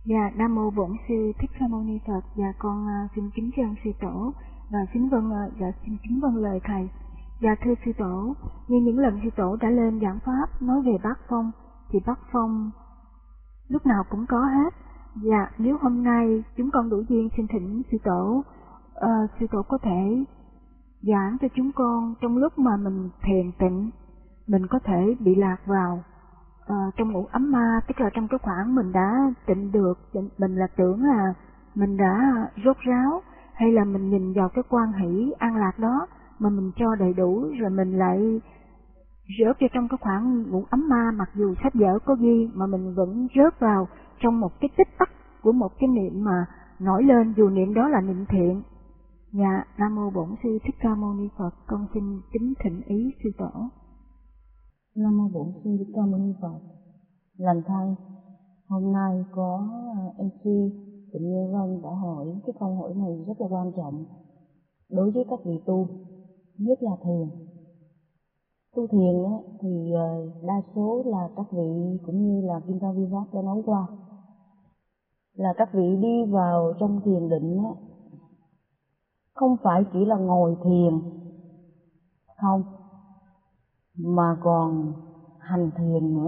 Dạ, Nam mô Bổn Sư Thích Ca Mâu Ni Phật. Dạ, con xin kính chân sư tổ và xin kính vâng lời thầy. Dạ, thưa sư tổ, như những lần sư tổ đã lên giảng pháp nói về bát phong thì bát phong lúc nào cũng có hết. Dạ, nếu hôm nay chúng con đủ duyên xin thỉnh sư tổ có thể giảng cho chúng con trong lúc mà mình thiền tịnh, mình có thể bị lạc vào trong ngũ ấm ma, tức là trong cái khoảng mình đã tịnh được, mình là tưởng là mình đã rốt ráo, hay là mình nhìn vào cái quan hỷ an lạc đó mà mình cho đầy đủ, rồi mình lại rớt vào trong cái khoảng ngũ ấm ma, mặc dù sách vở có ghi mà mình vẫn rớt vào trong một cái tích tắc của một cái niệm mà nổi lên, dù niệm đó là niệm thiện. Dạ, Nam mô Bổn Sư Thích Ca Mâu Ni Phật. Con xin kính thỉnh ý sư tổ. Nam mô Bổn Sư Thích Ca Mâu Ni Phật. Lành thay, hôm nay có MC Tịnh Như Vân đã hỏi cái câu hỏi này rất là quan trọng đối với các vị tu, nhất là thiền. Tu thiền thì đa số là các vị cũng như là Kim Cang Virat đã nói qua, là các vị đi vào trong thiền định không phải chỉ là ngồi thiền không, mà còn hành thiền nữa.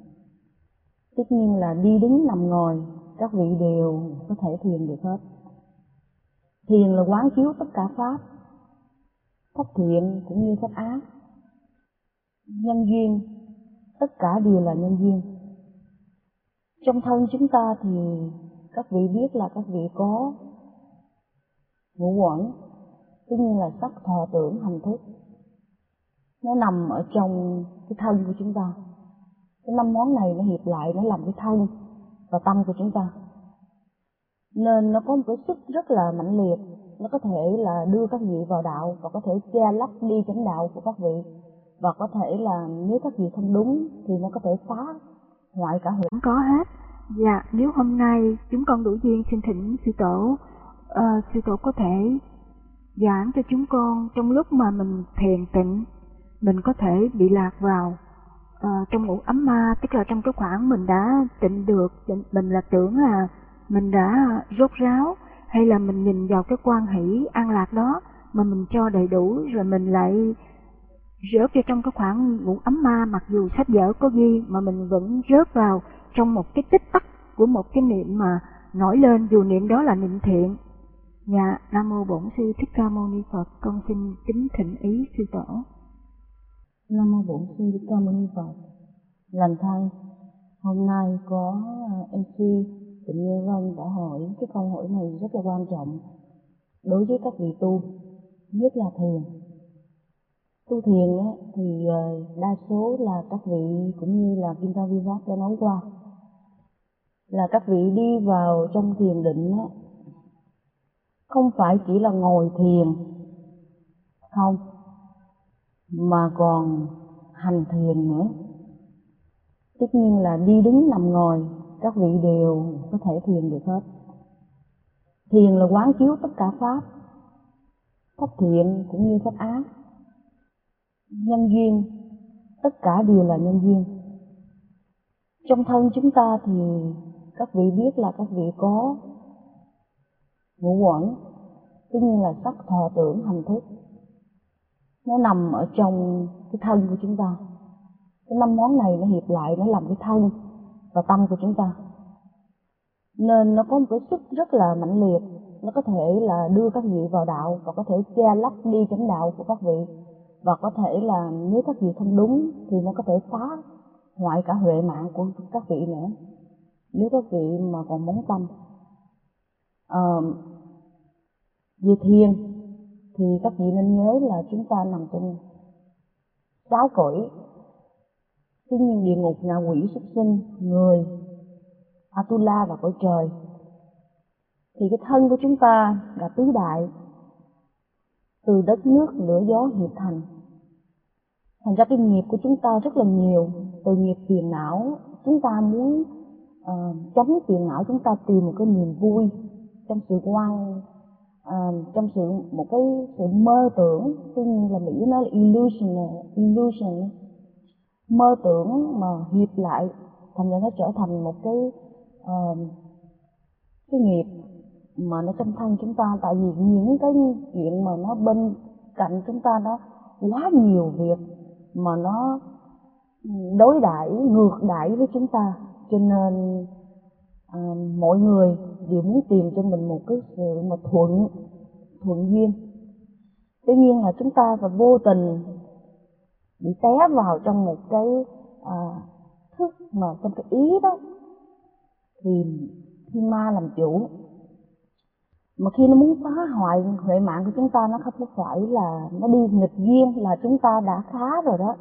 Tất nhiên là đi đứng nằm ngồi các vị đều có thể thiền được hết. Thiền là quán chiếu tất cả pháp, pháp thiện cũng như pháp ác, nhân duyên, tất cả đều là nhân duyên. Trong thân chúng ta thì các vị biết là các vị có ngũ uẩn, tất nhiên là sắc, thọ, tưởng, hành, thức. Nó nằm ở trong cái thân của chúng ta. Cái 5 món này nó hiệp lại, nó làm cái thân và tâm của chúng ta. Nên nó có một cái sức rất là mãnh liệt, nó có thể là đưa các vị vào đạo và có thể che lấp đi chánh đạo của các vị. Và có thể là nếu các vị không đúng thì nó có thể phá hoại cả huệ. Có hết. Dạ, nếu hôm nay chúng con đủ duyên xin thỉnh sư tổ có thể giảng cho chúng con trong lúc mà mình thiền tịnh, mình có thể bị lạc vào trong ngũ ấm ma, tức là trong cái khoảng mình đã tịnh được, mình là tưởng là mình đã rốt ráo, hay là mình nhìn vào cái quan hỷ an lạc đó mà mình cho đầy đủ, rồi mình lại rớt vào trong cái khoảng ngũ ấm ma, mặc dù sách vở có ghi mà mình vẫn rớt vào trong một cái tích tắc của một cái niệm mà nổi lên, dù niệm đó là niệm thiện. Dạ, Nam mô Bổn Sư Thích Ca Mâu Ni Phật. Con xin kính thỉnh ý sư tổ. Nam mô Bổn Sư Thích Ca Mâu Ni Phật. Lành thay, hôm nay có MC Tịnh Như Vân đã hỏi cái câu hỏi này rất là quan trọng đối với các vị tu, nhất là thiền. Tu thiền thì đa số là các vị cũng như là Kim Cang Virat đã nói qua, là các vị đi vào trong thiền định không phải chỉ là ngồi thiền không, mà còn hành thiền nữa. Tất nhiên là đi đứng nằm ngồi các vị đều có thể thiền được hết. Thiền là quán chiếu tất cả pháp, pháp thiện cũng như pháp ác, nhân duyên, tất cả đều là nhân duyên. Trong thân chúng ta thì các vị biết là các vị có ngũ uẩn, tất nhiên là sắc, thọ, tưởng, hành, thức. Nó nằm ở trong cái thân của chúng ta. Cái 5 món này nó hiệp lại, nó làm cái thân và tâm của chúng ta. Nên nó có một cái sức rất là mãnh liệt, nó có thể là đưa các vị vào đạo và có thể che lấp đi chánh đạo của các vị. Và có thể là nếu các vị không đúng thì nó có thể phá hoại cả huệ mạng của các vị nữa, nếu các vị mà còn bóng tâm. Về thiền thì các vị nên nhớ là chúng ta nằm trong 6 cõi. Tuy nhiên địa ngục, ngạ quỷ, súc sinh, người, Atula và cõi trời. Thì cái thân của chúng ta là tứ đại, từ đất nước lửa gió hiệp thành. Thành ra cái nghiệp của chúng ta rất là nhiều. Từ nghiệp phiền não, chúng ta muốn tránh phiền não, chúng ta tìm một cái niềm vui trong sự trong một cái sự mơ tưởng. Tuy nhiên là Mỹ nói là illusion, mơ tưởng mà hiệp lại, thành ra nó trở thành một cái nghiệp mà nó trong thân chúng ta. Tại vì những cái chuyện mà nó bên cạnh chúng ta nó quá nhiều việc mà nó đối đãi ngược đãi với chúng ta, cho nên mọi người đều muốn tìm cho mình một cái sự mà thuận duyên. Tuy nhiên là chúng ta phải vô tình bị té vào trong một cái thức mà trong cái ý đó, thì khi ma làm chủ, mà khi nó muốn phá hoại huệ mạng của chúng ta, nó không có phải là nó đi nghịch duyên là chúng ta đã khá rồi đó,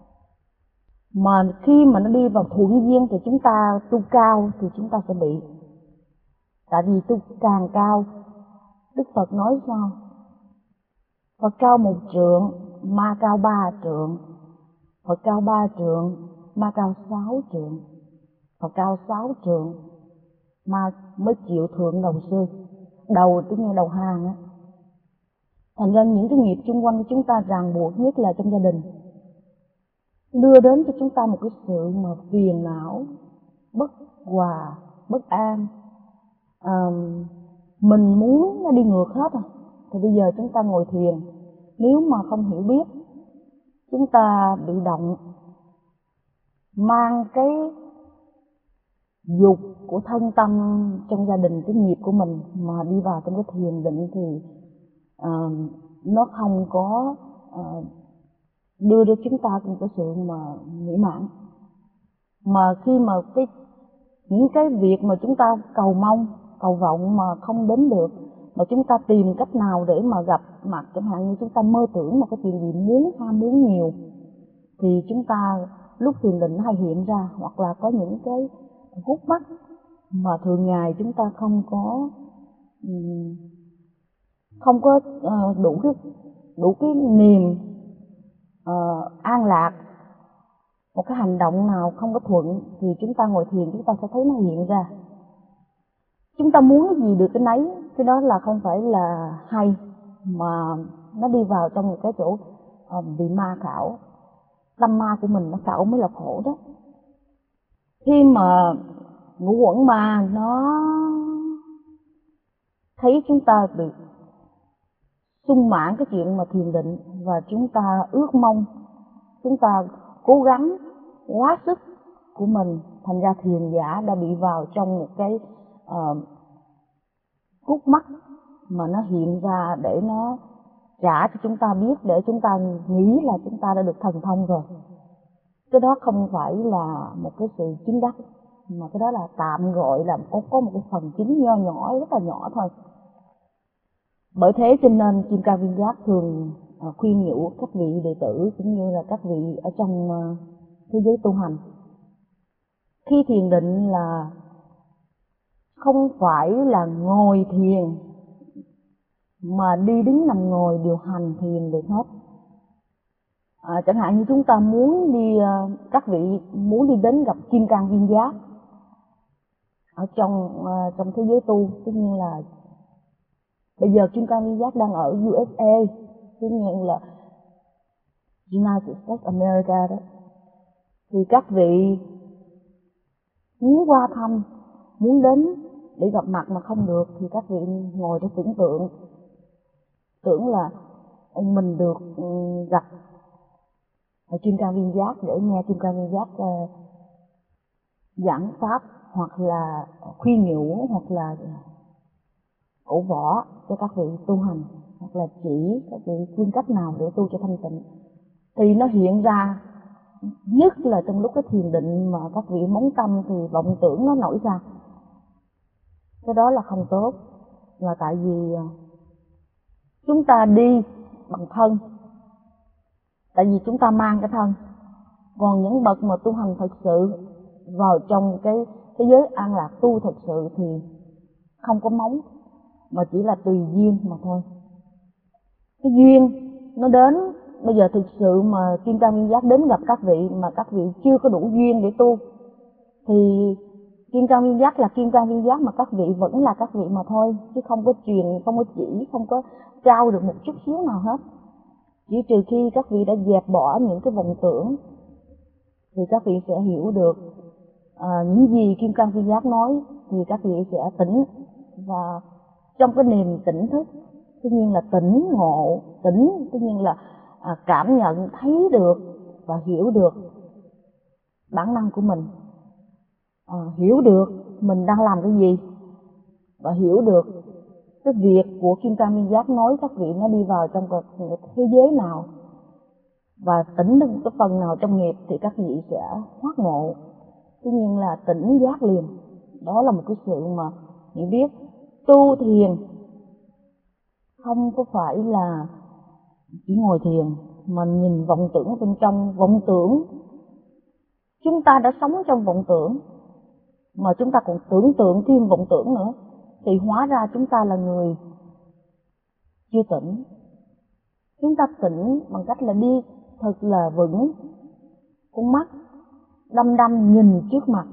mà khi mà nó đi vào thuận duyên thì chúng ta tu cao thì chúng ta sẽ bị. Tại vì tu càng cao, Đức Phật nói sao? Phật cao 1 trượng, ma cao 3 trượng. Phật cao 3 trượng, ma cao 6 trượng. Phật cao 6 trượng, ma mới chịu thượng đầu sư. Đầu tức như đầu hàng á. Thành ra những cái nghiệp xung quanh của chúng ta ràng buộc, nhất là trong gia đình, đưa đến cho chúng ta một cái sự mà phiền não, bất hòa, bất an. Mình muốn nó đi ngược hết rồi. Thì bây giờ chúng ta ngồi thiền, nếu mà không hiểu biết, chúng ta bị động, mang cái dục của thân tâm trong gia đình, cái nghiệp của mình mà đi vào trong cái thiền định thì nó không có đưa cho chúng ta một cái sự mà mỹ mãn. Mà khi mà những cái việc mà chúng ta cầu mong, cầu vọng mà không đến được, mà chúng ta tìm cách nào để mà gặp mặt, chẳng hạn như chúng ta mơ tưởng một cái chuyện gì ham muốn nhiều, thì chúng ta lúc thiền định hay hiện ra, hoặc là có những cái hút mắt mà thường ngày chúng ta không có đủ cái niềm an lạc. Một cái hành động nào không có thuận thì chúng ta ngồi thiền chúng ta sẽ thấy nó hiện ra. Chúng ta muốn cái gì được cái nấy, cái đó là không phải là hay, mà nó đi vào trong một cái chỗ bị ma khảo. Tâm ma của mình nó khảo mới là khổ đó. Khi mà ngũ uẩn ma nó thấy chúng ta bị sung mãn cái chuyện mà thiền định, và chúng ta ước mong, chúng ta cố gắng quá sức của mình, thành ra thiền giả đã bị vào trong một cái khúc mắc mà nó hiện ra để nó trả cho chúng ta biết, để chúng ta nghĩ là chúng ta đã được thần thông rồi. Cái đó không phải là một cái sự chứng đắc, mà cái đó là tạm gọi là có một cái phần chứng nho nhỏ, rất là nhỏ thôi. Bởi thế cho nên Kim Cang Viên Giác thường khuyên nhủ các vị đệ tử cũng như là các vị ở trong thế giới tu hành, khi thiền định là không phải là ngồi thiền mà đi đứng nằm ngồi điều hành thiền được hết. Chẳng hạn như chúng ta muốn đi, các vị muốn đi đến gặp Kim Cang Viên Giác ở trong thế giới tu, tất nhiên là bây giờ Kim Cang Viên Giác đang ở USA, tất nhiên là United States America đó, thì các vị muốn qua thăm, muốn đến để gặp mặt mà không được, thì các vị ngồi để tưởng là mình được gặp Kim Cang Viên Giác để nghe Kim Cang Viên Giác giảng pháp, hoặc là khuyên nhủ, hoặc là cổ võ cho các vị tu hành, hoặc là chỉ các vị phương cách nào để tu cho thanh tịnh. Thì nó hiện ra, nhất là trong lúc cái thiền định mà các vị móng tâm thì vọng tưởng nó nổi ra. Cái đó là không tốt, là tại vì chúng ta đi bằng thân, tại vì chúng ta mang cái thân. Còn những bậc mà tu hành thật sự vào trong cái thế giới an lạc tu thật sự thì không có móng, mà chỉ là tùy duyên mà thôi. Cái duyên nó đến, bây giờ thực sự mà Kim Cang Viên Giác đến gặp các vị mà các vị chưa có đủ duyên để tu, thì Kim Cang Viên Giác là Kim Cang Viên Giác mà các vị vẫn là các vị mà thôi, chứ không có truyền, không có chỉ, không có trao được một chút xíu nào hết. Chỉ trừ khi các vị đã dẹp bỏ những cái vọng tưởng thì các vị sẽ hiểu được những gì Kim Cang Viên Giác nói, thì các vị sẽ tỉnh và trong cái niềm tỉnh thức, tất nhiên là tỉnh ngộ, tỉnh tất nhiên là cảm nhận, thấy được và hiểu được bản năng của mình, hiểu được mình đang làm cái gì, và hiểu được cái việc của Kim Cang Viên Giác nói các vị nó đi vào trong cái thế giới nào, và tỉnh được cái phần nào trong nghiệp thì các vị sẽ thoát ngộ. Tất nhiên là tỉnh giác liền. Đó là một cái sự mà hiểu biết. Tu thiền không có phải là chỉ ngồi thiền mà nhìn vọng tưởng bên trong. Vọng tưởng, chúng ta đã sống trong vọng tưởng mà chúng ta còn tưởng tượng thêm vọng tưởng nữa, thì hóa ra chúng ta là người chưa tỉnh. Chúng ta tỉnh bằng cách là đi thật là vững, con mắt đăm đăm nhìn trước mặt,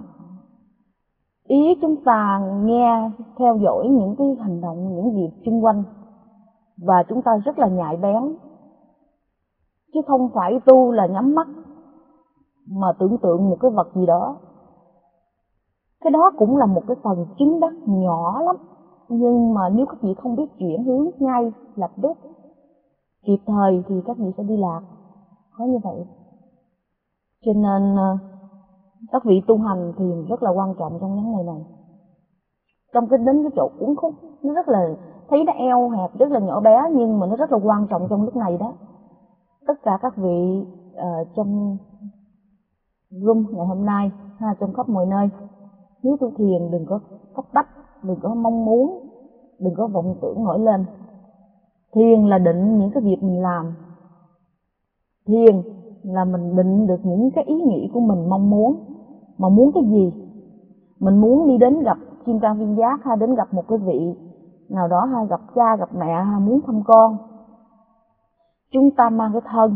ý chúng ta nghe theo dõi những cái hành động, những việc xung quanh, và chúng ta rất là nhạy bén, chứ không phải tu là nhắm mắt mà tưởng tượng một cái vật gì đó. Cái đó cũng là một cái phần chứng đắc nhỏ lắm, nhưng mà nếu các vị không biết chuyển hướng ngay lập tức kịp thời thì các vị sẽ đi lạc, có như vậy. Cho nên các vị tu hành thì rất là quan trọng trong vấn đề này. Trong cái đến cái chỗ uốn khúc, nó rất là thấy nó eo hẹp, rất là nhỏ bé, nhưng mà nó rất là quan trọng trong lúc này đó. Tất cả các vị trong room ngày hôm nay, trong khắp mọi nơi, nếu tu thiền đừng có cấp bách, đừng có mong muốn, đừng có vọng tưởng nổi lên. Thiền là định những cái việc mình làm. Thiền là mình định được những cái ý nghĩ của mình mong muốn. Mà muốn cái gì? Mình muốn đi đến gặp Kim Cang Viên Giác, hay đến gặp một cái vị nào đó, hay gặp cha, gặp mẹ, hay muốn thăm con. Chúng ta mang cái thân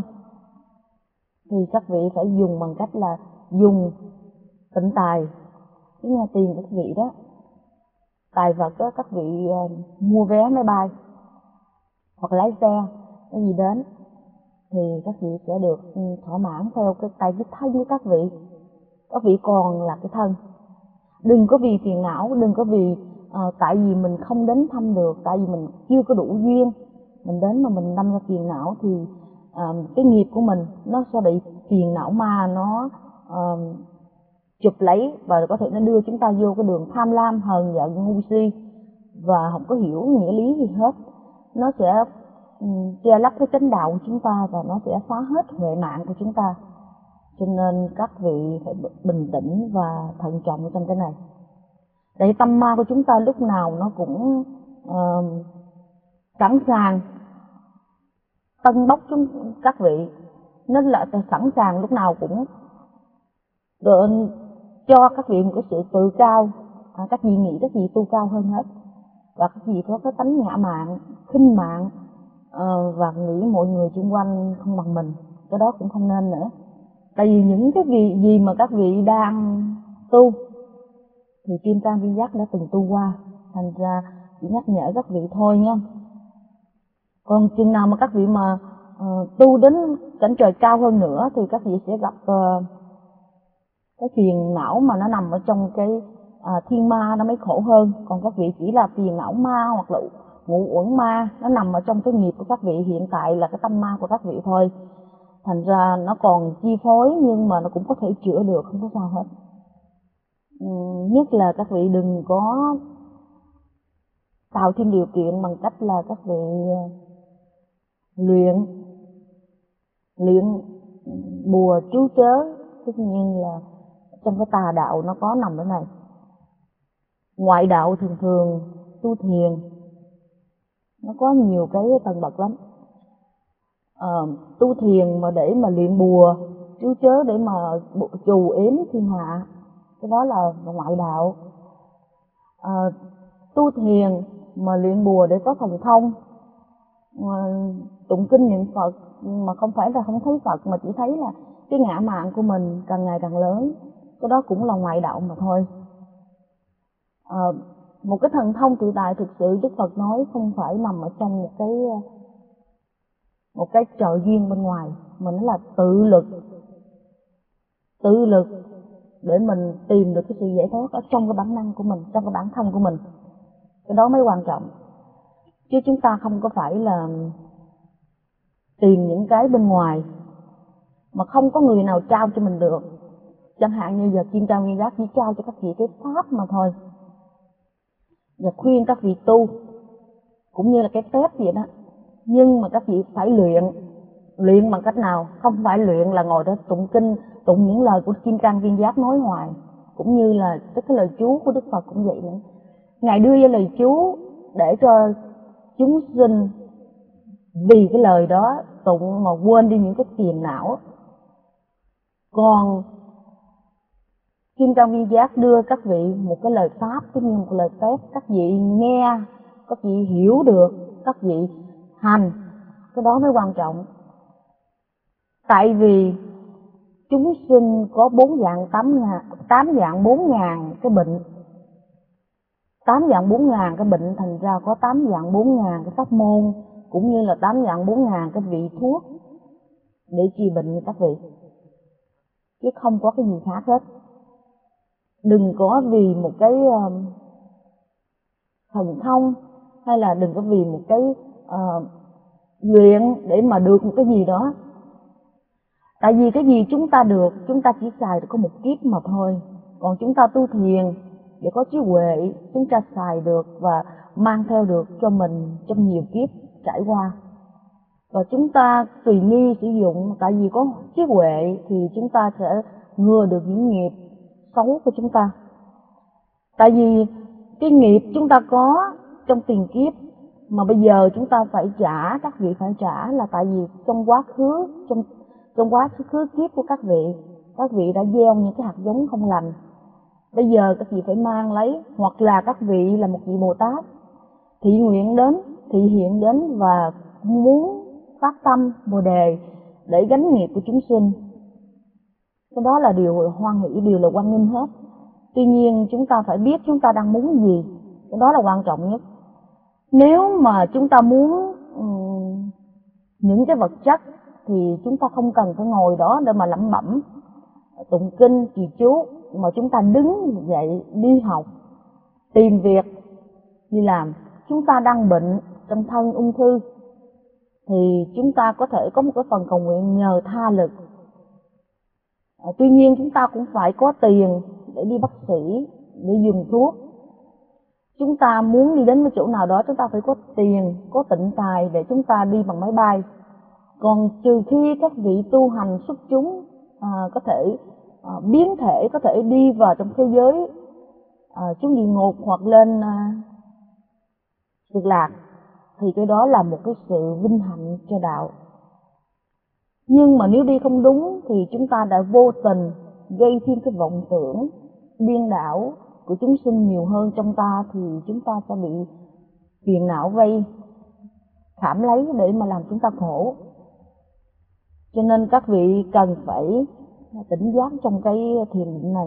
thì các vị phải dùng bằng cách là dùng tịnh tài, chứ nghe tiền các vị đó, tài vật đó, các vị mua vé máy bay hoặc lái xe cái gì đến thì các vị sẽ được thỏa mãn theo cái thân của các vị. Các vị còn là cái thân. Đừng có vì phiền não, đừng có vì tại vì mình không đến thăm được, tại vì mình chưa có đủ duyên mình đến mà mình đâm ra phiền não, thì cái nghiệp của mình nó sẽ bị phiền não ma nó chụp lấy, và có thể nó đưa chúng ta vô cái đường tham lam, hờn giận, ngu si và không có hiểu nghĩa lý gì hết. Nó sẽ che lấp cái chánh đạo của chúng ta, và nó sẽ phá hết huệ mạng của chúng ta. Cho nên các vị phải bình tĩnh và thận trọng trong cái này. Để tâm ma của chúng ta lúc nào nó cũng sẵn sàng tân bốc các vị. Nó là sẵn sàng lúc nào cũng cho các vị một cái sự tự cao. Các vị nghĩ các vị tu cao hơn hết, và các vị có cái tánh ngã mạn, khinh mạn, và nghĩ mọi người xung quanh không bằng mình. Cái đó cũng không nên nữa. Tại vì những cái gì mà các vị đang tu thì Kim Cang Viên Giác đã từng tu qua, thành ra chỉ nhắc nhở các vị thôi nha. Còn chừng nào mà các vị mà tu đến cảnh trời cao hơn nữa thì các vị sẽ gặp cái phiền não mà nó nằm ở trong cái thiên ma, nó mới khổ hơn. Còn các vị chỉ là phiền não ma hoặc là ngũ uẩn ma, nó nằm ở trong cái nghiệp của các vị hiện tại, là cái tâm ma của các vị thôi. Thành ra nó còn chi phối, nhưng mà nó cũng có thể chữa được, không có sao hết. Nhất là các vị đừng có tạo thêm điều kiện bằng cách là các vị luyện bùa chú chớ. Tất nhiên là trong cái tà đạo nó có nằm ở này. Ngoại đạo thường thường tu thiền nó có nhiều cái tầng bậc lắm. Tu thiền mà để mà luyện bùa chú chớ để mà trù ếm thiên hạ, cái đó là ngoại đạo. Tu thiền mà luyện bùa để có thần thông, tụng kinh niệm Phật mà không phải là không thấy Phật, mà chỉ thấy là cái ngã mạn của mình càng ngày càng lớn, cái đó cũng là ngoại đạo mà thôi. Một cái thần thông tự tại thực sự Đức Phật nói không phải nằm ở trong một cái trợ duyên bên ngoài, mà nó là tự lực để mình tìm được cái sự giải thoát ở trong cái bản năng của mình, trong cái bản thân của mình. Cái đó mới quan trọng. Chứ chúng ta không có phải là tìm những cái bên ngoài mà không có người nào trao cho mình được. Chẳng hạn như giờ Kim Cang Nguyên Giác chỉ trao cho các vị cái pháp mà thôi, và khuyên các vị tu cũng như là cái test vậy đó. Nhưng mà các vị phải luyện bằng cách nào? Không phải luyện là ngồi đó tụng kinh, tụng những lời của Kim Cang Viên Giác nói hoài, cũng như là cái lời chú của Đức Phật cũng vậy nữa. Ngài đưa ra lời chú để cho chúng sinh vì cái lời đó tụng mà quên đi những cái phiền não. Còn Kim Cang Viên Giác đưa các vị một cái lời pháp, cũng như một lời phép, các vị nghe, các vị hiểu được, các vị hành, cái đó mới quan trọng. Tại vì chúng sinh có 8 dạng 4 ngàn cái bệnh. 8 dạng 4 ngàn cái bệnh, thành ra có 8 dạng 4 ngàn cái pháp môn, cũng như là 8 dạng 4 ngàn cái vị thuốc để trị bệnh các vị. Chứ không có cái gì khác hết. Đừng có vì một cái thần thông, hay là đừng có vì một cái luyện để mà được một cái gì đó. Tại vì cái gì chúng ta được, chúng ta chỉ xài được có một kiếp mà thôi. Còn chúng ta tu thiền để có trí huệ, chúng ta xài được và mang theo được cho mình trong nhiều kiếp trải qua. Và chúng ta tùy nghi sử dụng, tại vì có trí huệ thì chúng ta sẽ ngừa được những nghiệp xấu của chúng ta. Tại vì cái nghiệp chúng ta có trong tiền kiếp mà bây giờ chúng ta phải trả, các vị phải trả, là tại vì trong quá khứ kiếp của các vị đã gieo những cái hạt giống không lành. Bây giờ các vị phải mang lấy, hoặc là các vị là một vị Bồ Tát thị hiện đến và muốn phát tâm Bồ Đề để gánh nghiệp của chúng sinh. Cái đó là điều hoan hỷ, điều là hoan nghênh hết. Tuy nhiên chúng ta phải biết chúng ta đang muốn gì, cái đó là quan trọng nhất. Nếu mà chúng ta muốn những cái vật chất thì chúng ta không cần phải ngồi đó để mà lẩm bẩm tụng kinh trì chú, mà chúng ta đứng dậy đi học, tìm việc, đi làm. Chúng ta đang bệnh trong thân ung thư thì chúng ta có thể có một cái phần cầu nguyện nhờ tha lực. Tuy nhiên chúng ta cũng phải có tiền để đi bác sĩ, để dùng thuốc. Chúng ta muốn đi đến một chỗ nào đó, chúng ta phải có tiền, có tịnh tài để chúng ta đi bằng máy bay. Còn trừ khi các vị tu hành xuất chúng có thể biến thể, có thể đi vào trong thế giới xuống địa ngục hoặc lên Cực Lạc, thì cái đó là một cái sự vinh hạnh cho đạo. Nhưng mà nếu đi không đúng thì chúng ta đã vô tình gây thêm cái vọng tưởng điên đảo của chúng sinh nhiều hơn trong ta, thì chúng ta sẽ bị phiền não vây khảm lấy để mà làm chúng ta khổ. Cho nên các vị cần phải tỉnh giác trong cái thiền định này.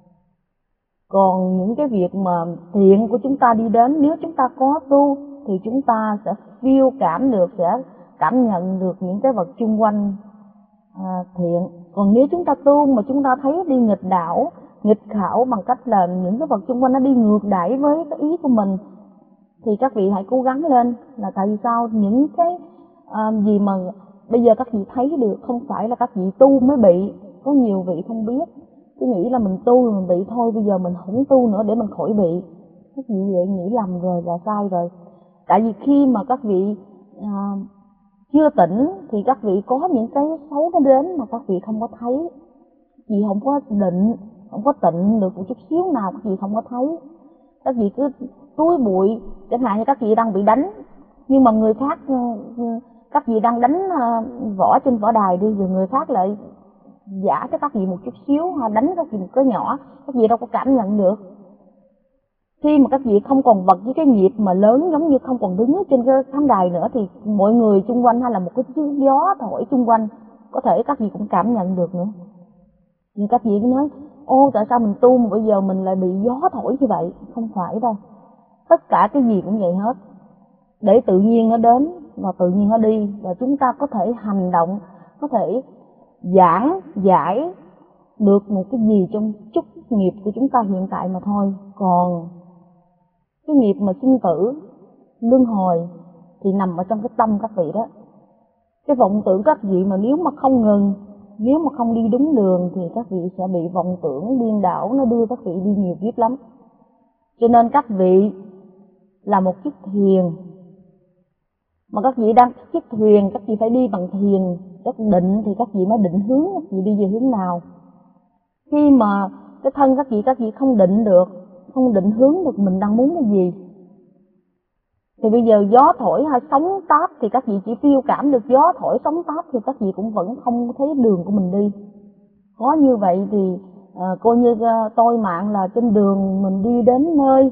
Còn những cái việc mà thiện của chúng ta đi đến, nếu chúng ta có tu thì chúng ta sẽ feel cảm được, sẽ cảm nhận được những cái vật chung quanh thiện. Còn nếu chúng ta tu mà chúng ta thấy đi nghịch đảo, nghịch khảo bằng cách là những cái vật chung quanh nó đi ngược đãi với cái ý của mình, thì các vị hãy cố gắng lên. Là tại vì sao? Những cái gì mà bây giờ các vị thấy được không phải là các vị tu mới bị. Có nhiều vị không biết, cứ nghĩ là mình tu mình bị thôi, bây giờ mình không tu nữa để mình khỏi bị. Các vị vậy nghĩ lầm rồi, là sai rồi. Tại vì khi mà các vị chưa tỉnh thì các vị có những cái xấu nó đến mà các vị không có thấy. Vì không có định, không có tịnh được một chút xíu nào, các vị không có thấy. Các vị cứ túi bụi, chẳng hạn như các vị đang bị đánh, nhưng mà người khác, các vị đang đánh võ trên võ đài đi, rồi người khác lại giả cho các vị một chút xíu, đánh các vị một cái nhỏ, các vị đâu có cảm nhận được. Khi mà các vị không còn vật với cái nghiệp mà lớn, giống như không còn đứng trên cái khán đài nữa, thì mọi người xung quanh hay là một cái gió thổi xung quanh, có thể các vị cũng cảm nhận được nữa. Nhưng các vị cứ nói, ô tại sao mình tu mà bây giờ mình lại bị gió thổi như vậy? Không phải đâu. Tất cả cái gì cũng vậy hết. Để tự nhiên nó đến và tự nhiên nó đi, và chúng ta có thể hành động, có thể giảng giải được một cái gì trong chút nghiệp của chúng ta hiện tại mà thôi. Còn Cái nghiệp mà sinh tử, luân hồi thì nằm ở trong cái tâm các vị đó. Cái vọng tưởng các vị mà nếu mà không ngừng, nếu mà không đi đúng đường thì các vị sẽ bị vọng tưởng điên đảo, nó đưa các vị đi nhiều kiếp lắm. Cho nên các vị là một chiếc thuyền, mà các vị đang chiếc thuyền, các vị phải đi bằng thuyền, các định thì các vị mới định hướng các vị đi về hướng nào. Khi mà cái thân các vị không định được, không định hướng được mình đang muốn cái gì, thì bây giờ gió thổi hay sóng táp thì các vị chỉ phiêu cảm được gió thổi sóng táp thì các vị cũng vẫn không thấy đường của mình đi. Có như vậy thì coi như tôi mạng là trên đường mình đi đến nơi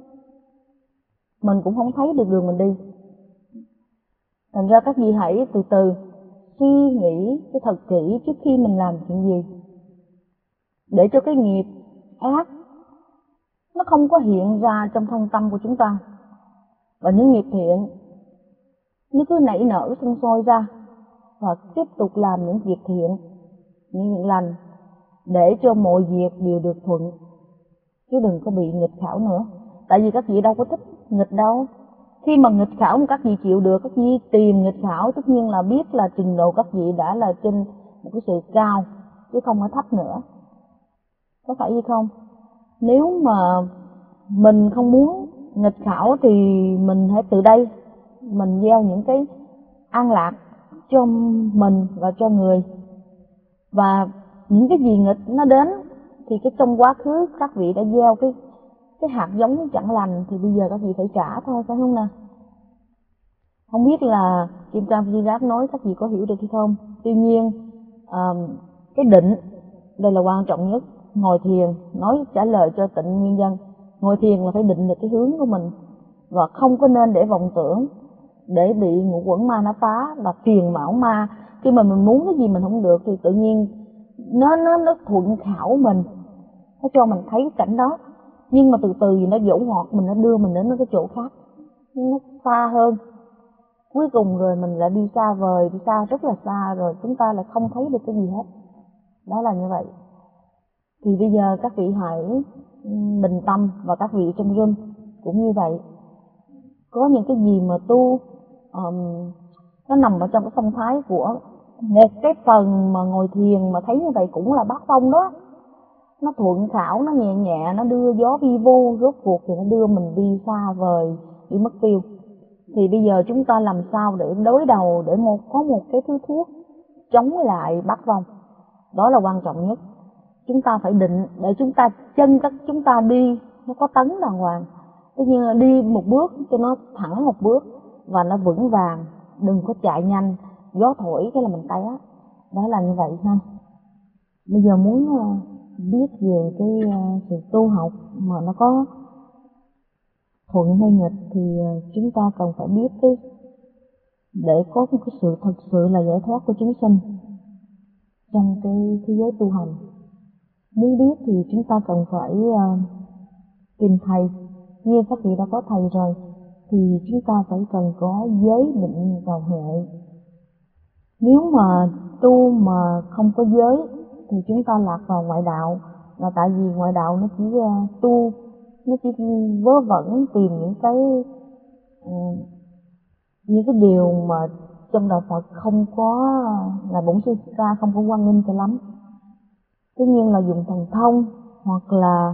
mình cũng không thấy được đường mình đi. Thành ra các vị hãy từ từ suy nghĩ cái thật kỹ trước khi mình làm chuyện gì, để cho cái nghiệp ác nó không có hiện ra trong thân tâm của chúng ta, và những nghiệp thiện nó cứ nảy nở sinh sôi ra, và tiếp tục làm những việc thiện, những việc lành, để cho mọi việc đều được thuận, chứ đừng có bị nghịch khảo nữa. Tại vì các vị đâu có thích nghịch đâu. Khi mà nghịch khảo mà các vị chịu được, các vị tìm nghịch khảo, tất nhiên là biết là trình độ các vị đã là trên một cái sự cao, chứ không có thấp nữa. Có phải gì không? Nếu mà mình không muốn nghịch khảo thì mình hãy từ đây mình gieo những cái an lạc cho mình và cho người. Và những cái gì nghịch nó đến thì cái trong quá khứ các vị đã gieo cái hạt giống chẳng lành, thì bây giờ các vị phải trả thôi, phải không nào? Không biết là Kim Cang Virat nói các vị có hiểu được hay không? Tuy nhiên cái định đây là quan trọng nhất. Ngồi thiền, nói trả lời cho Tịnh Nguyên Dân, ngồi thiền là phải định được cái hướng của mình, và không có nên để vọng tưởng, để bị ngũ quẩn ma nó phá, và phiền não ma. Khi mà mình muốn cái gì mình không được thì tự nhiên nó thuận khảo mình, nó cho mình thấy cái cảnh đó, nhưng mà từ từ thì nó dỗ ngọt mình, nó đưa mình đến cái chỗ khác, nó xa hơn. Cuối cùng rồi mình lại đi xa vời, đi xa rất là xa, rồi chúng ta lại không thấy được cái gì hết. Đó là như vậy. Thì bây giờ các vị hãy bình tâm, và các vị trong room cũng như vậy. Có những cái gì mà tu nó nằm ở trong cái phong thái của một cái phần mà ngồi thiền mà thấy như vậy cũng là bát phong đó. Nó thuận khảo, nó nhẹ nhẹ, nó đưa gió vi vô, rốt cuộc thì nó đưa mình đi xa vời, đi mất tiêu. Thì bây giờ chúng ta làm sao để đối đầu, để có một cái thứ thuốc chống lại bát phong. Đó là quan trọng nhất. Chúng ta phải định để chân chúng ta đi nó có tấn đàng hoàng. Tất nhiên là đi một bước cho nó thẳng một bước và nó vững vàng, đừng có chạy nhanh, gió thổi cái là mình té. Đó là như vậy ha. Bây giờ muốn biết về cái sự tu học mà nó có thuận hay nghịch thì chúng ta cần phải biết để có một cái sự thật sự là giải thoát của chúng sinh trong cái thế giới tu hành. Muốn biết thì chúng ta cần phải tìm thầy. Như các vị đã có thầy rồi thì chúng ta phải cần có giới định và huệ. Nếu mà tu mà không có giới thì chúng ta lạc vào ngoại đạo, là tại vì ngoại đạo nó chỉ tu, nó chỉ vớ vẩn tìm những cái điều mà trong đạo Phật không có, là Bổn Sư Thích Ca không có quan nghênh cho lắm. Tất nhiên là dùng thần thông, hoặc là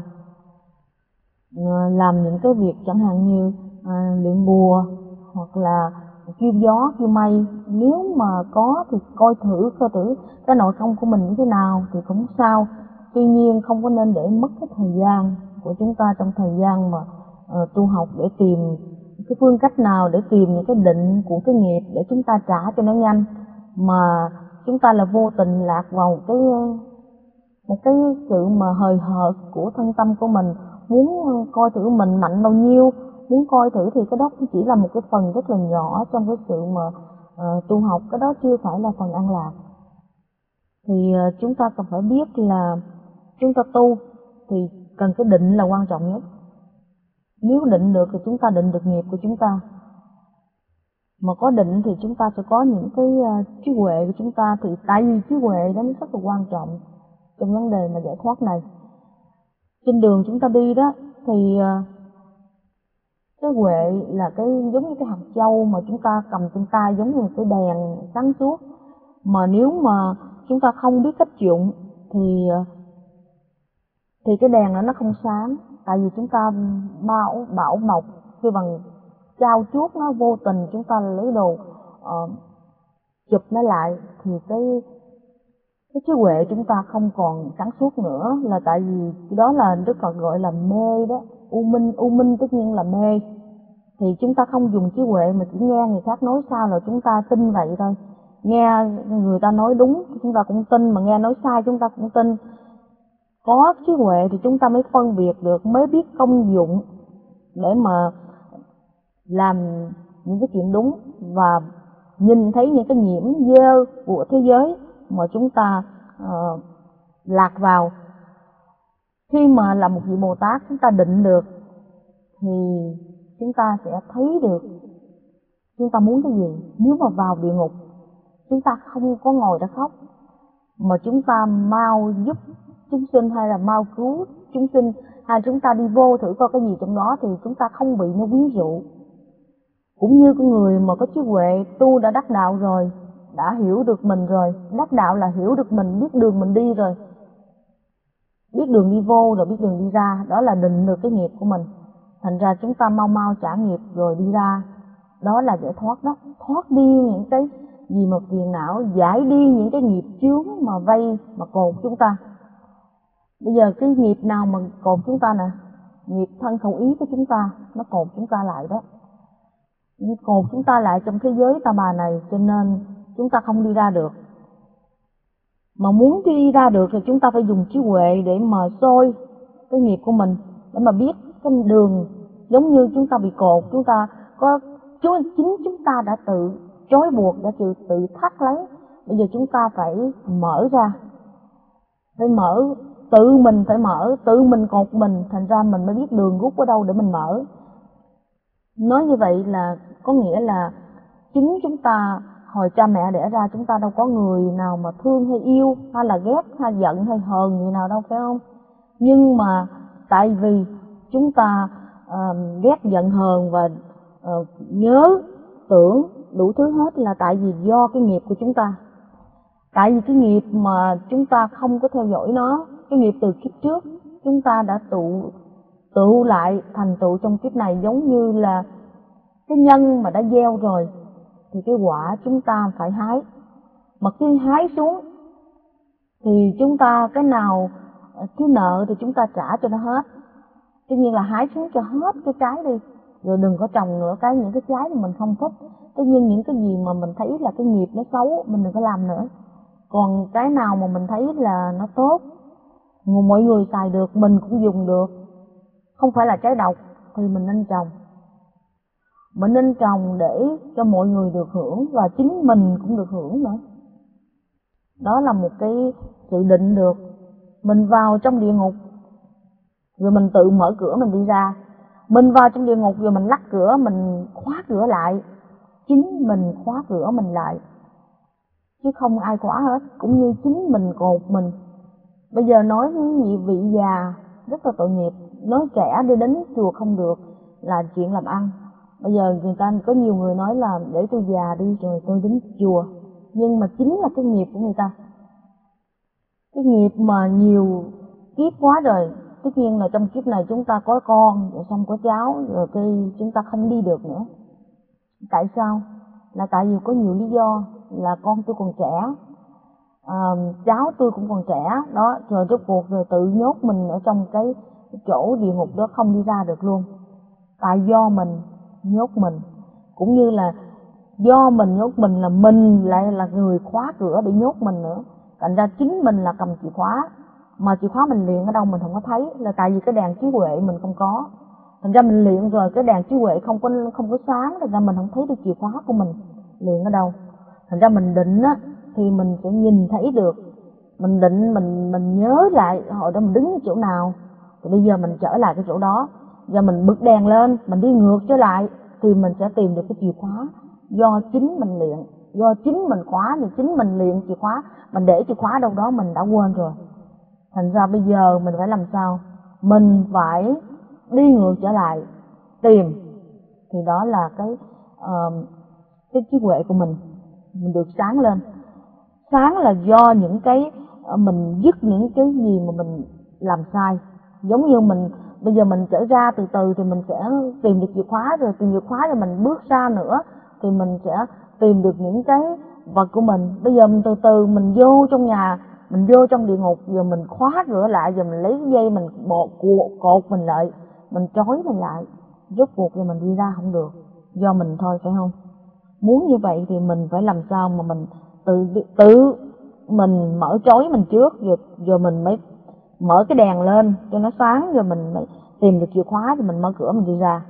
làm những cái việc chẳng hạn như luyện bùa, hoặc là kêu gió kêu mây. Nếu mà có thì coi thử cái nội công của mình như thế nào thì cũng sao. Tuy nhiên không có nên để mất cái thời gian của chúng ta trong thời gian mà tu học, để tìm cái phương cách nào để tìm những cái định của cái nghiệp để chúng ta trả cho nó nhanh, mà chúng ta là vô tình lạc vào một cái sự mà hời hợt của thân tâm của mình, muốn coi thử mình mạnh bao nhiêu, muốn coi thử thì cái đó chỉ là một cái phần rất là nhỏ trong cái sự mà tu học, cái đó chưa phải là phần an lạc. Thì chúng ta cần phải biết là chúng ta tu thì cần cái định là quan trọng nhất. Nếu định được thì chúng ta định được nghiệp của chúng ta. Mà có định thì chúng ta sẽ có những cái trí huệ của chúng ta, thì tại vì trí huệ đó nó rất là quan trọng trong vấn đề mà giải thoát này. Trên đường chúng ta đi đó thì Cái huệ là cái giống như cái hạt châu mà chúng ta cầm trên tay, giống như cái đèn sáng suốt. Mà nếu mà chúng ta không biết cách dụng thì cái đèn đó nó không sáng. Tại vì chúng ta bảo bọc khi bằng trao chuốt nó, vô tình chúng ta lấy đồ chụp nó lại, thì cái trí huệ chúng ta không còn sáng suốt nữa, là tại vì đó là Đức Phật gọi là mê đó. U minh tất nhiên là mê. Thì chúng ta không dùng trí huệ mà chỉ nghe người khác nói sao là chúng ta tin vậy thôi. Nghe người ta nói đúng chúng ta cũng tin, mà nghe nói sai chúng ta cũng tin. Có trí huệ thì chúng ta mới phân biệt được, mới biết công dụng để mà làm những cái chuyện đúng và nhìn thấy những cái nhiễm dơ của thế giới mà chúng ta lạc vào. Khi mà là một vị Bồ Tát chúng ta định được thì chúng ta sẽ thấy được chúng ta muốn cái gì. Nếu mà vào địa ngục chúng ta không có ngồi đã khóc, mà chúng ta mau giúp chúng sinh, hay là mau cứu chúng sinh, hay chúng ta đi vô thử coi cái gì trong đó, thì chúng ta không bị nó quyến rũ. Cũng như con người mà có trí huệ tu đã đắc đạo rồi, đã hiểu được mình rồi. Đắc đạo là hiểu được mình, biết đường mình đi rồi, biết đường đi vô rồi biết đường đi ra, đó là định được cái nghiệp của mình. Thành ra chúng ta mau trả nghiệp rồi đi ra, đó là giải thoát đó. Thoát đi những cái gì mà phiền não, giải đi những cái nghiệp chướng mà vây mà cột chúng ta. Bây giờ cái nghiệp nào mà cột chúng ta nè? Nghiệp thân khẩu ý của chúng ta, nó cột chúng ta lại đó. Nó cột chúng ta lại trong thế giới ta bà này, cho nên chúng ta không đi ra được. Mà muốn đi ra được thì chúng ta phải dùng trí huệ để mà soi cái nghiệp của mình, để mà biết cái đường. Giống như chúng ta bị cột, chúng ta có chính chúng ta đã tự trói buộc, đã tự thắt lấy. Bây giờ chúng ta phải mở ra, phải mở, tự mình phải mở, tự mình cột mình, thành ra mình mới biết đường rút ở đâu để mình mở. Nói như vậy là có nghĩa là chính chúng ta hồi cha mẹ đẻ ra, chúng ta đâu có người nào mà thương hay yêu, hay là ghét hay giận hay hờn người nào đâu, phải không? Nhưng mà tại vì chúng ta ghét giận hờn và nhớ tưởng đủ thứ hết, là tại vì do cái nghiệp của chúng ta. Tại vì cái nghiệp mà chúng ta không có theo dõi nó, cái nghiệp từ kiếp trước chúng ta đã tụ lại thành tựu trong kiếp này, giống như là cái nhân mà đã gieo rồi thì cái quả chúng ta phải hái. Mà khi hái xuống thì chúng ta cái nào thiếu nợ thì chúng ta trả cho nó hết. Tất nhiên là hái xuống cho hết cái trái đi, rồi đừng có trồng nữa những cái trái mà mình không thích. Tất nhiên những cái gì mà mình thấy là cái nghiệp nó xấu mình đừng có làm nữa. Còn cái nào mà mình thấy là nó tốt, mọi người xài được, mình cũng dùng được, không phải là trái độc, thì mình nên trồng. Mình nên trồng để cho mọi người được hưởng và chính mình cũng được hưởng nữa. Đó là một cái sự định được. Mình vào trong địa ngục rồi mình tự mở cửa mình đi ra. Mình vào trong địa ngục rồi mình lắc cửa, mình khóa cửa lại. Chính mình khóa cửa mình lại, chứ không ai khóa hết. Cũng như chính mình cột mình. Bây giờ nói những vị già rất là tội nghiệp, nói trẻ đi đến chùa không được là chuyện làm ăn. Bây giờ người ta có nhiều người nói là để tôi già đi rồi tôi đến chùa, nhưng mà chính là cái nghiệp của người ta. Cái nghiệp mà nhiều kiếp quá rồi. Tất nhiên là trong kiếp này chúng ta có con, rồi xong có cháu, rồi cái chúng ta không đi được nữa. Tại sao? Là tại vì có nhiều lý do. Là con tôi còn trẻ, cháu tôi cũng còn trẻ đó, rồi rốt cuộc rồi tự nhốt mình ở trong cái chỗ địa ngục đó, không đi ra được luôn. Tại do mình nhốt mình, cũng như là do mình nhốt mình, là mình lại là người khóa cửa để nhốt mình nữa. Thành ra chính mình là cầm chìa khóa, mà chìa khóa mình luyện ở đâu mình không có thấy, là tại vì cái đèn trí huệ mình không có. Thành ra mình luyện rồi cái đèn trí huệ không có sáng, thành ra mình không thấy được chìa khóa của mình luyện ở đâu. Thành ra mình định á thì mình sẽ nhìn thấy được. Mình định, mình nhớ lại hồi đó mình đứng ở chỗ nào, thì bây giờ mình trở lại cái chỗ đó. Giờ mình bật đèn lên, mình đi ngược trở lại thì mình sẽ tìm được cái chìa khóa. Do chính mình luyện, do chính mình khóa thì chính mình luyện chìa khóa. Mình để chìa khóa đâu đó mình đã quên rồi. Thành ra bây giờ mình phải làm sao? Mình phải đi ngược trở lại, tìm thì đó là cái trí huệ của mình được sáng lên. Sáng là do những cái mình dứt những cái gì mà mình làm sai. Giống như mình bây giờ mình trở ra từ từ thì mình sẽ tìm được chìa khóa, rồi tìm chìa khóa rồi mình bước ra nữa thì mình sẽ tìm được những cái vật của mình. Bây giờ mình từ từ mình vô trong nhà, mình vô trong địa ngục, giờ mình khóa cửa lại, giờ mình lấy cái dây mình cột mình lại, mình trói mình lại, rốt cuộc rồi mình đi ra không được, do mình thôi, phải không? Muốn như vậy thì mình phải làm sao mà mình tự mình mở trói mình trước, rồi mình mới mở cái đèn lên cho nó sáng, rồi mình mới tìm được chìa khóa thì mình mở cửa mình đi ra.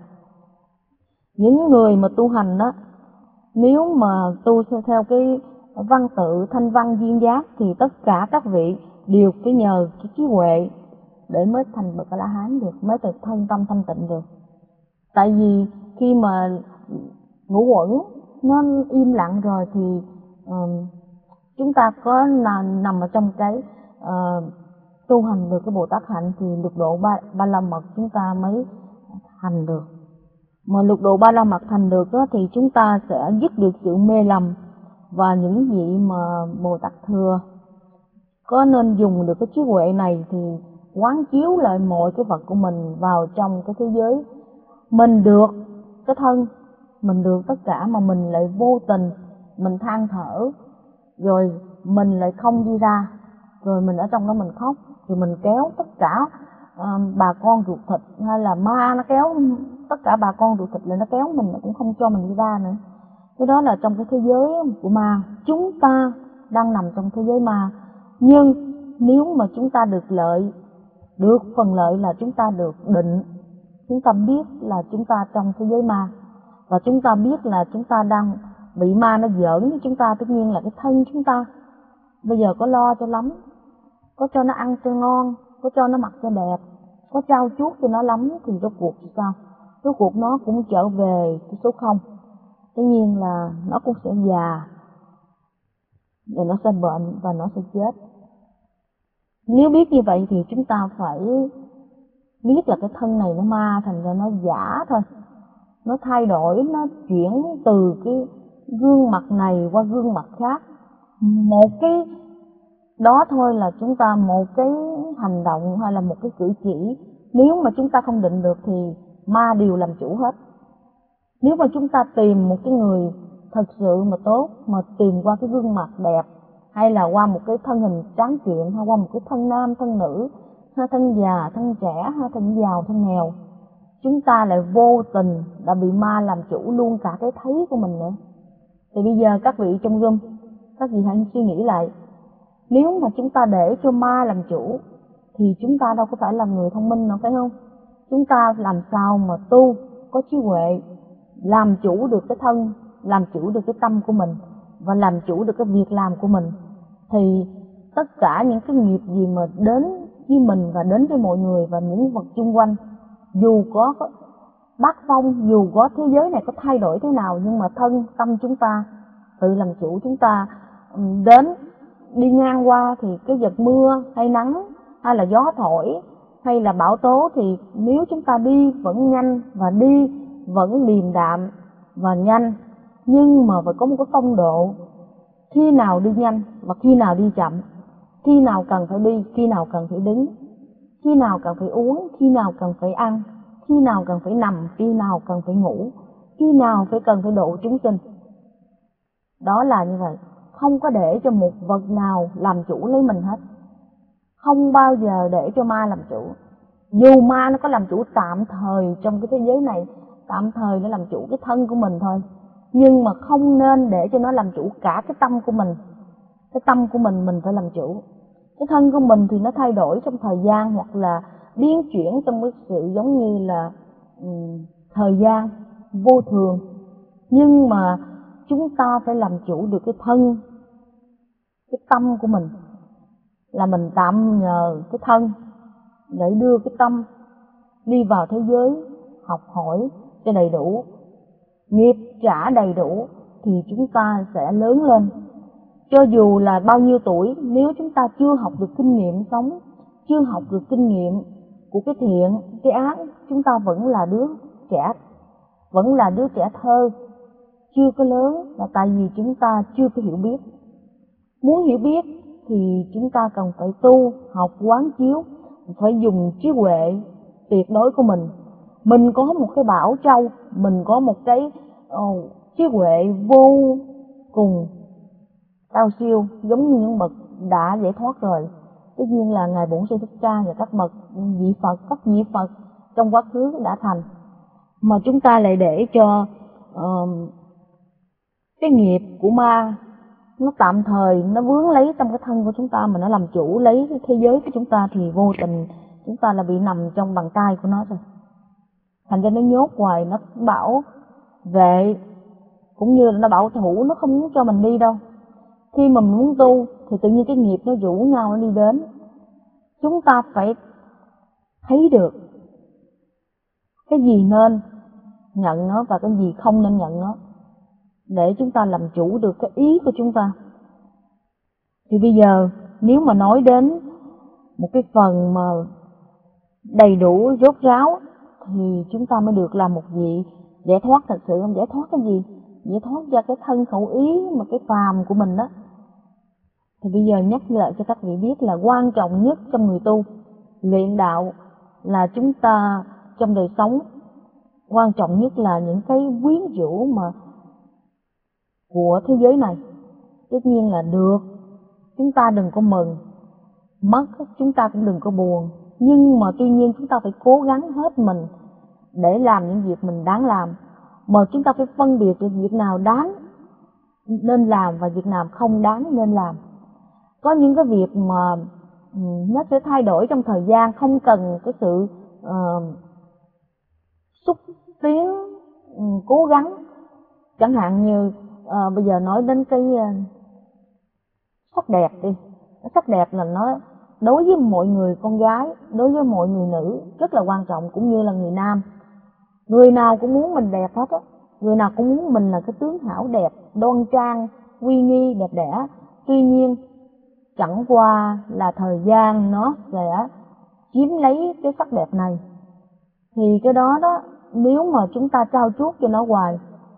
Những người mà tu hành đó, nếu mà tu theo cái văn tự thanh văn duyên giác thì tất cả các vị đều phải nhờ cái trí huệ để mới thành bậc A La Hán được, mới được thân tâm thanh tịnh được. Tại vì khi mà ngũ uẩn nó im lặng rồi thì chúng ta có nằm ở trong cái tu hành được cái Bồ Tát hạnh thì lục độ ba la mật chúng ta mới hành được. Mà lục độ ba la mật thành được đó, thì chúng ta sẽ dứt được sự mê lầm, và những vị mà Bồ Tát thừa có nên dùng được cái trí huệ này thì quán chiếu lại mọi cái vật của mình vào trong cái thế giới. Mình được cái thân, mình được tất cả mà mình lại vô tình mình than thở, rồi mình lại không đi ra, rồi mình ở trong đó mình khóc, rồi mình kéo tất cả bà con ruột thịt, hay là ma nó kéo tất cả bà con ruột thịt lại nó kéo mình, nó cũng không cho mình đi ra nữa. Cái đó là trong cái thế giới của ma. Chúng ta đang nằm trong thế giới ma, nhưng nếu mà chúng ta được phần lợi là chúng ta được định, chúng ta biết là chúng ta trong thế giới ma, và chúng ta biết là chúng ta đang bị ma nó giỡn với chúng ta. Tất nhiên là cái thân chúng ta bây giờ có lo cho lắm, có cho nó ăn cho ngon, có cho nó mặc cho đẹp, có trao chuốt cho nó lắm, thì rốt cuộc thì sao? Rốt cuộc nó cũng trở về cái số không. Tất nhiên là nó cũng sẽ già, rồi nó sẽ bệnh và nó sẽ chết. Nếu biết như vậy thì chúng ta phải biết là cái thân này nó ma, thành ra nó giả thôi. Nó thay đổi, nó chuyển từ cái gương mặt này qua gương mặt khác. Một cái đó thôi là chúng ta, một cái hành động hay là một cái cử chỉ, nếu mà chúng ta không định được thì ma đều làm chủ hết. Nếu mà chúng ta tìm một cái người thật sự mà tốt, mà tìm qua cái gương mặt đẹp, hay là qua một cái thân hình tráng kiện, hay qua một cái thân nam, thân nữ, hay thân già, thân trẻ, hay thân giàu, thân nghèo, chúng ta lại vô tình đã bị ma làm chủ luôn cả cái thấy của mình nữa. Thì bây giờ các vị trong room, các vị hãy suy nghĩ lại, nếu mà chúng ta để cho ma làm chủ thì chúng ta đâu có phải là người thông minh đâu, phải không? Chúng ta làm sao mà tu có trí huệ, làm chủ được cái thân, làm chủ được cái tâm của mình, và làm chủ được cái việc làm của mình, thì tất cả những cái nghiệp gì mà đến với mình và đến với mọi người và những vật xung quanh, dù có bát phong, dù có thế giới này có thay đổi thế nào, nhưng mà thân tâm chúng ta tự làm chủ. Chúng ta đến đi ngang qua thì cái giật mưa hay nắng hay là gió thổi hay là bão tố, thì nếu chúng ta đi vẫn nhanh và đi vẫn điềm đạm và nhanh, nhưng mà phải có một cái phong độ, khi nào đi nhanh và khi nào đi chậm, khi nào cần phải đi, khi nào cần phải đứng, khi nào cần phải uống, khi nào cần phải ăn, khi nào cần phải nằm, khi nào cần phải ngủ, khi nào cần phải độ chúng sinh. Đó là như vậy, không có để cho một vật nào làm chủ lấy mình hết, không bao giờ để cho ma làm chủ. Dù ma nó có làm chủ tạm thời trong cái thế giới này, tạm thời nó làm chủ cái thân của mình thôi, nhưng mà không nên để cho nó làm chủ cả cái tâm của mình. Cái tâm của mình phải làm chủ. Cái thân của mình thì nó thay đổi trong thời gian, hoặc là biến chuyển trong cái sự giống như là thời gian vô thường, nhưng mà chúng ta phải làm chủ được cái thân, cái tâm của mình, là mình tạm nhờ cái thân để đưa cái tâm đi vào thế giới học hỏi cho đầy đủ, nghiệp trả đầy đủ thì chúng ta sẽ lớn lên. Cho dù là bao nhiêu tuổi, nếu chúng ta chưa học được kinh nghiệm sống, chưa học được kinh nghiệm của cái thiện, cái ác, chúng ta vẫn là đứa trẻ vẫn là đứa trẻ thơ, chưa có lớn, là tại vì chúng ta chưa có hiểu biết. Muốn hiểu biết thì chúng ta cần phải tu, học, quán chiếu, phải dùng trí huệ tuyệt đối của mình. Mình có một cái bảo châu, mình có một cái trí huệ vô cùng cao siêu, giống như những bậc đã giải thoát rồi. Tất nhiên là Ngài Bổn Sư Thích Ca và các bậc vị Phật, các vị Phật trong quá khứ đã thành. Mà chúng ta lại để cho cái nghiệp của ma nó tạm thời nó vướng lấy trong cái thân của chúng ta, mà nó làm chủ lấy cái thế giới của chúng ta, thì vô tình chúng ta là bị nằm trong bàn tay của nó rồi. Thành ra nó nhốt hoài, nó bảo vệ cũng như là nó bảo thủ, nó không muốn cho mình đi đâu. Khi mà mình muốn tu thì tự nhiên cái nghiệp nó rủ nhau nó đi đến. Chúng ta phải thấy được cái gì nên nhận nó và cái gì không nên nhận nó, để chúng ta làm chủ được cái ý của chúng ta. Thì bây giờ nếu mà nói đến một cái phần mà đầy đủ rốt ráo thì chúng ta mới được làm một vị giải thoát thật sự. Không giải thoát cái gì? Giải thoát ra cái thân khẩu ý mà cái phàm của mình đó. Thì bây giờ nhắc lại cho các vị biết là quan trọng nhất trong người tu luyện đạo là chúng ta trong đời sống, quan trọng nhất là những cái quyến rũ mà của thế giới này. Tất nhiên là được, chúng ta đừng có mừng, mất chúng ta cũng đừng có buồn, nhưng mà tuy nhiên chúng ta phải cố gắng hết mình để làm những việc mình đáng làm. Mà chúng ta phải phân biệt được việc nào đáng nên làm và việc nào không đáng nên làm. Có những cái việc mà nó sẽ thay đổi trong thời gian, không cần cái sự xúc tiến cố gắng. Chẳng hạn như bây giờ nói đến cái sắc đẹp đi. Sắc đẹp là nó đối với mọi người con gái, đối với mọi người nữ rất là quan trọng, cũng như là người nam. Người nào cũng muốn mình đẹp hết á, người nào cũng muốn mình là cái tướng hảo đẹp, đoan trang, uy nghi, đẹp đẽ. Tuy nhiên chẳng qua là thời gian nó sẽ chiếm lấy cái sắc đẹp này. Thì cái đó đó, nếu mà chúng ta trao chuốt cho nó hoài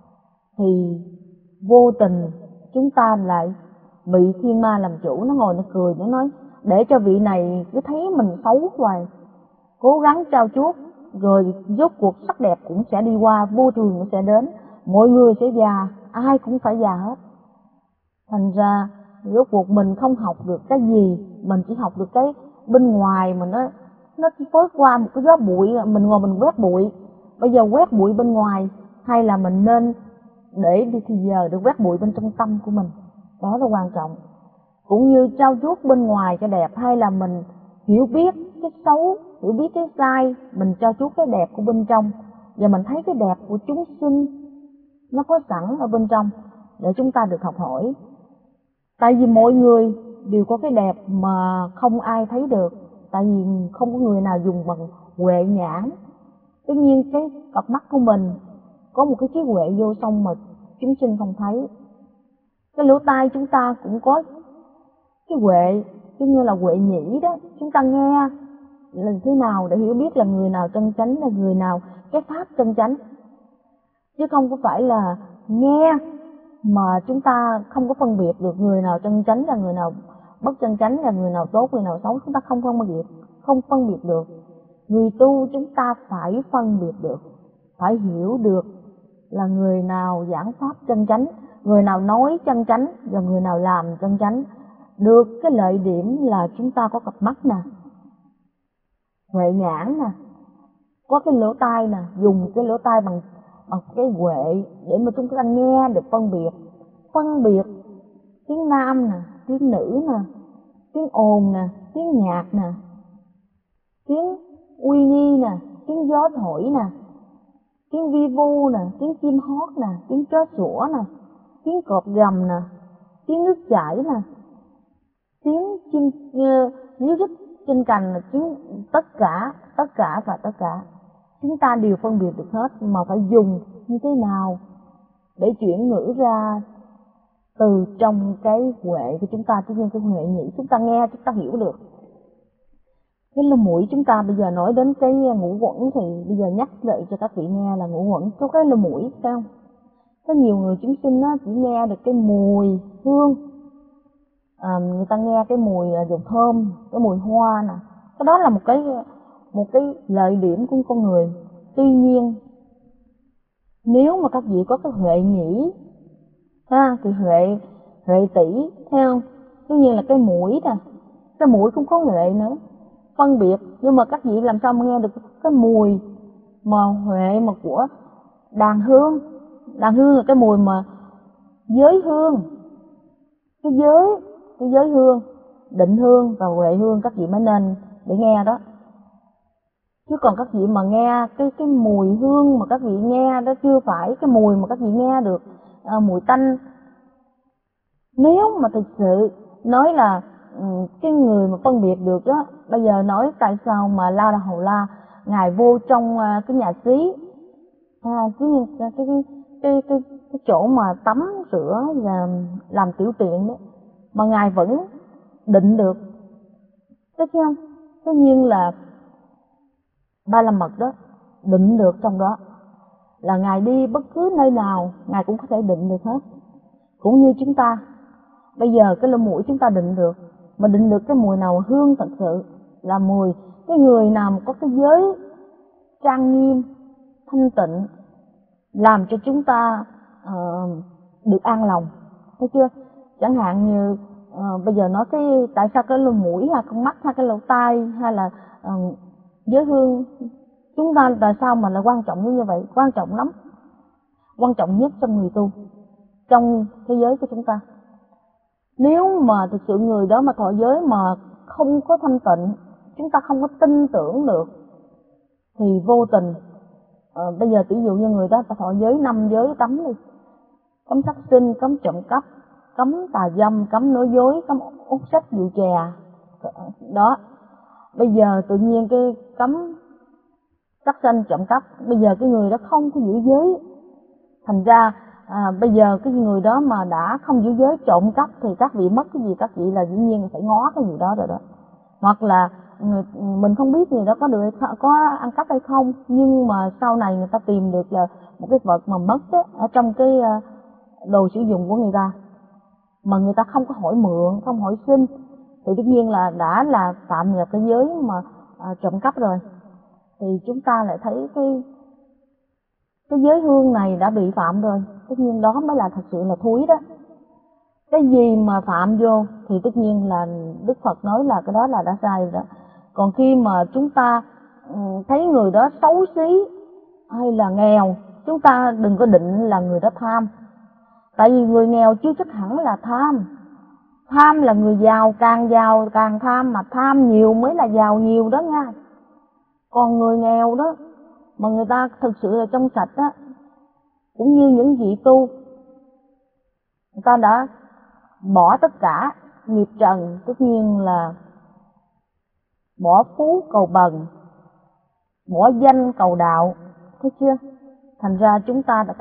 thì vô tình chúng ta lại bị thiên ma làm chủ. Nó ngồi nó cười, nó nói để cho vị này cứ thấy mình xấu hoài, cố gắng trao chuốt, rồi rốt cuộc sắc đẹp cũng sẽ đi qua, vô thường nó sẽ đến, mọi người sẽ già, ai cũng phải già hết. Thành ra rốt cuộc mình không học được cái gì, mình chỉ học được cái bên ngoài mà nó chỉ phớt qua một cái gió bụi, mình ngồi mình quét bụi. Bây giờ quét bụi bên ngoài hay là mình nên để đi thì giờ để quét bụi bên trong tâm của mình, đó là quan trọng. Cũng như trau chuốt bên ngoài cho đẹp, hay là mình hiểu biết cái xấu, hiểu biết cái sai, mình trau chuốt cái đẹp của bên trong, và mình thấy cái đẹp của chúng sinh nó có sẵn ở bên trong để chúng ta được học hỏi. Tại vì mỗi người đều có cái đẹp mà không ai thấy được, tại vì không có người nào dùng bằng huệ nhãn. Tất nhiên cái cặp mắt của mình có một cái trí huệ vô song mà chúng sinh không thấy. Cái lỗ tai chúng ta cũng có cái huệ, giống như là huệ nhĩ đó, chúng ta nghe là thế nào để hiểu biết là người nào chân chánh, là người nào cái pháp chân chánh. Chứ không có phải là nghe mà chúng ta không có phân biệt được người nào chân chánh là người nào bất chân chánh, là người nào tốt, người nào xấu. Chúng ta không phân biệt được. Người tu chúng ta phải phân biệt được, phải hiểu được là người nào giảng pháp chân chánh, người nào nói chân chánh và người nào làm chân chánh. Được cái lợi điểm là chúng ta có cặp mắt nè, huệ nhãn nè, có cái lỗ tai nè, dùng cái lỗ tai bằng cái huệ để mà chúng ta nghe được phân biệt tiếng nam nè, tiếng nữ nè, tiếng ồn nè, tiếng nhạc nè, tiếng uy nghi nè, tiếng gió thổi nè, tiếng vi vu nè, tiếng chim hót nè, tiếng chó sủa nè, tiếng cọp gầm nè, tiếng nước chảy nè, tiếng chim líu rít trên cành là tiếng tất cả chúng ta đều phân biệt được hết, mà phải dùng như thế nào để chuyển ngữ ra từ trong cái huệ của chúng ta. Tất nhiên cái huệ nhĩ chúng ta nghe chúng ta hiểu được. Cái lỗ mũi chúng ta bây giờ nói đến cái ngũ quẩn thì bây giờ nhắc lại cho các vị nghe là ngũ quẩn có cái lỗ mũi, phải không? Có nhiều người chúng sinh á, chỉ nghe được cái mùi hương, người ta nghe cái mùi dầu thơm, cái mùi hoa nè, cái đó là một cái lợi điểm của con người. Tuy nhiên nếu mà các vị có cái huệ nhĩ thì huệ tỷ, thấy không? Tuy nhiên là cái mũi nè, cái mũi cũng có huệ nữa, phân biệt. Nhưng mà các vị làm sao mà nghe được cái mùi mà huệ mà của đàn hương. Đàn hương là cái mùi mà giới hương, cái giới hương, định hương và huệ hương các vị mới nên để nghe đó. Chứ còn các vị mà nghe cái mùi hương mà các vị nghe đó chưa phải cái mùi mà các vị nghe được mùi tanh. Nếu mà thực sự nói là cái người mà phân biệt được đó, bây giờ nói tại sao mà La Đà Hầu La ngài vô trong cái nhà xí, cái chỗ mà tắm rửa và làm tiểu tiện đó, mà ngài vẫn định được, thấy không? Tất nhiên là Ba La Mật đó định được trong đó, là ngài đi bất cứ nơi nào ngài cũng có thể định được hết. Cũng như chúng ta bây giờ cái lỗ mũi chúng ta định được, mà định được cái mùi nào hương thật sự là mùi cái người nào mà có cái giới trang nghiêm thanh tịnh, làm cho chúng ta được an lòng, thấy chưa? Chẳng hạn như bây giờ nói cái tại sao cái lỗ mũi hay con mắt hay cái lỗ tai hay là giới hương chúng ta tại sao mà lại quan trọng như vậy? Quan trọng lắm, quan trọng nhất trong người tu, trong thế giới của chúng ta. Nếu mà thực sự người đó mà thọ giới mà không có thanh tịnh, chúng ta không có tin tưởng được thì vô tình bây giờ ví dụ như người đó thọ giới 5 giới cấm đi, cấm sát sinh, cấm trộm cắp, cấm tà dâm, cấm nói dối, cấm hút sách rượu chè đó. Bây giờ tự nhiên cái cấm sát sinh trộm cắp, bây giờ cái người đó không có giữ giới, thành ra bây giờ cái người đó mà đã không giữ giới trộm cắp thì các vị mất cái gì các vị là dĩ nhiên phải ngó cái gì đó rồi đó. Hoặc là mình không biết người đó có được có ăn cắp hay không, nhưng mà sau này người ta tìm được là một cái vật mà mất đó, ở trong cái đồ sử dụng của người ta, mà người ta không có hỏi mượn, không hỏi xin, thì tất nhiên là đã là phạm nhập cái giới mà trộm cắp rồi. Thì chúng ta lại thấy cái giới hương này đã bị phạm rồi, tất nhiên đó mới là thật sự là thúi đó. Cái gì mà phạm vô thì tất nhiên là Đức Phật nói là cái đó là đã sai rồi đó. Còn khi mà chúng ta thấy người đó xấu xí hay là nghèo, chúng ta đừng có định là người đó tham. Tại vì người nghèo chưa chắc hẳn là tham. Tham là người giàu càng tham, mà tham nhiều mới là giàu nhiều đó nha. Còn người nghèo đó mà người ta thực sự là trong sạch á, cũng như những vị tu, người ta đã bỏ tất cả nghiệp trần, tất nhiên là bỏ phú cầu bần, bỏ danh cầu đạo, thấy chưa? Thành ra chúng ta đã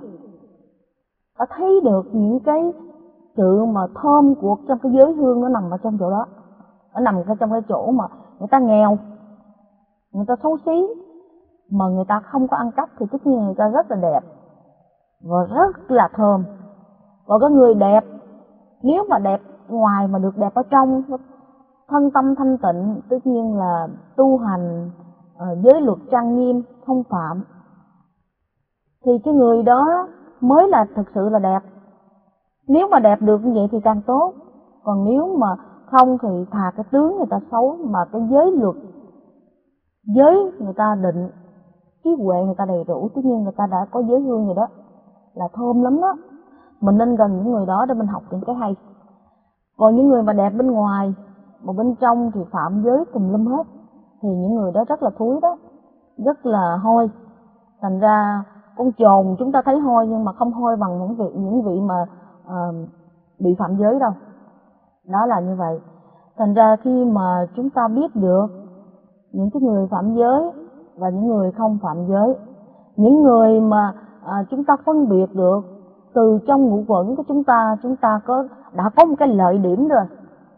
thấy được những cái sự mà thơm của trong cái giới hương nó nằm ở trong chỗ đó, nó nằm ở trong cái chỗ mà người ta nghèo, người ta xấu xí, mà người ta không có ăn cắp thì tất nhiên người ta rất là đẹp và rất là thơm. Và cái người đẹp, nếu mà đẹp ngoài mà được đẹp ở trong, thân tâm thanh tịnh, tất nhiên là tu hành giới luật trang nghiêm không phạm, thì cái người đó mới là thực sự là đẹp. Nếu mà đẹp được như vậy thì càng tốt. Còn nếu mà không thì thà cái tướng người ta xấu mà cái giới luật, giới người ta định, trí huệ người ta đầy đủ, tất nhiên người ta đã có giới hương rồi đó, là thơm lắm đó. Mình nên gần những người đó để mình học những cái hay. Còn những người mà đẹp bên ngoài mà bên trong thì phạm giới tùm lum hết, thì những người đó rất là thúi đó, rất là hôi. Thành ra con trồn chúng ta thấy hôi nhưng mà không hôi bằng những vị mà bị phạm giới đâu. Đó là như vậy. Thành ra khi mà chúng ta biết được những cái người phạm giới và những người không phạm giới, những người mà chúng ta phân biệt được từ trong ngũ quẩn của chúng ta đã có một cái lợi điểm rồi.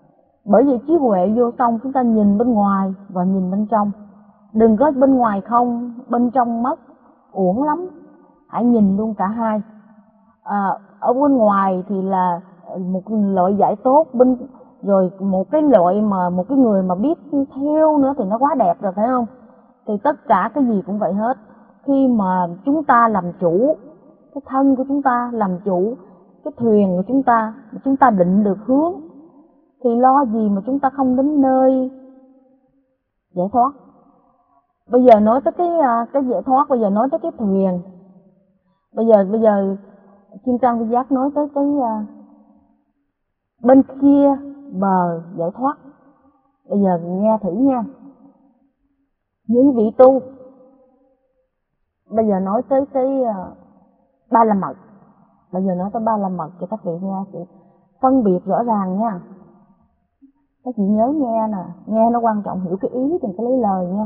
Bởi vì trí huệ vô song, chúng ta nhìn bên ngoài và nhìn bên trong. Đừng có bên ngoài không, bên trong mất, uổng lắm. Hãy nhìn luôn cả hai. Ở bên ngoài thì là một loại giải tốt, rồi một cái loại mà một cái người mà biết theo nữa thì nó quá đẹp rồi, phải không? Thì tất cả cái gì cũng vậy hết. Khi mà chúng ta làm chủ cái thân của chúng ta, làm chủ cái thuyền của chúng ta định được hướng, thì lo gì mà chúng ta không đến nơi giải thoát. Bây giờ nói tới cái giải thoát, bây giờ nói tới cái thuyền. Bây giờ Kim Cang Vi Giác nói tới cái bên kia bờ giải thoát. Bây giờ nghe thử nha. Những vị tu, bây giờ nói tới cái ba la mật. Bây giờ nói tới ba la mật cho các vị nghe sự phân biệt rõ ràng nha. Các chị nhớ nghe nè, nghe nó quan trọng, hiểu cái ý đừng có lấy lời nha.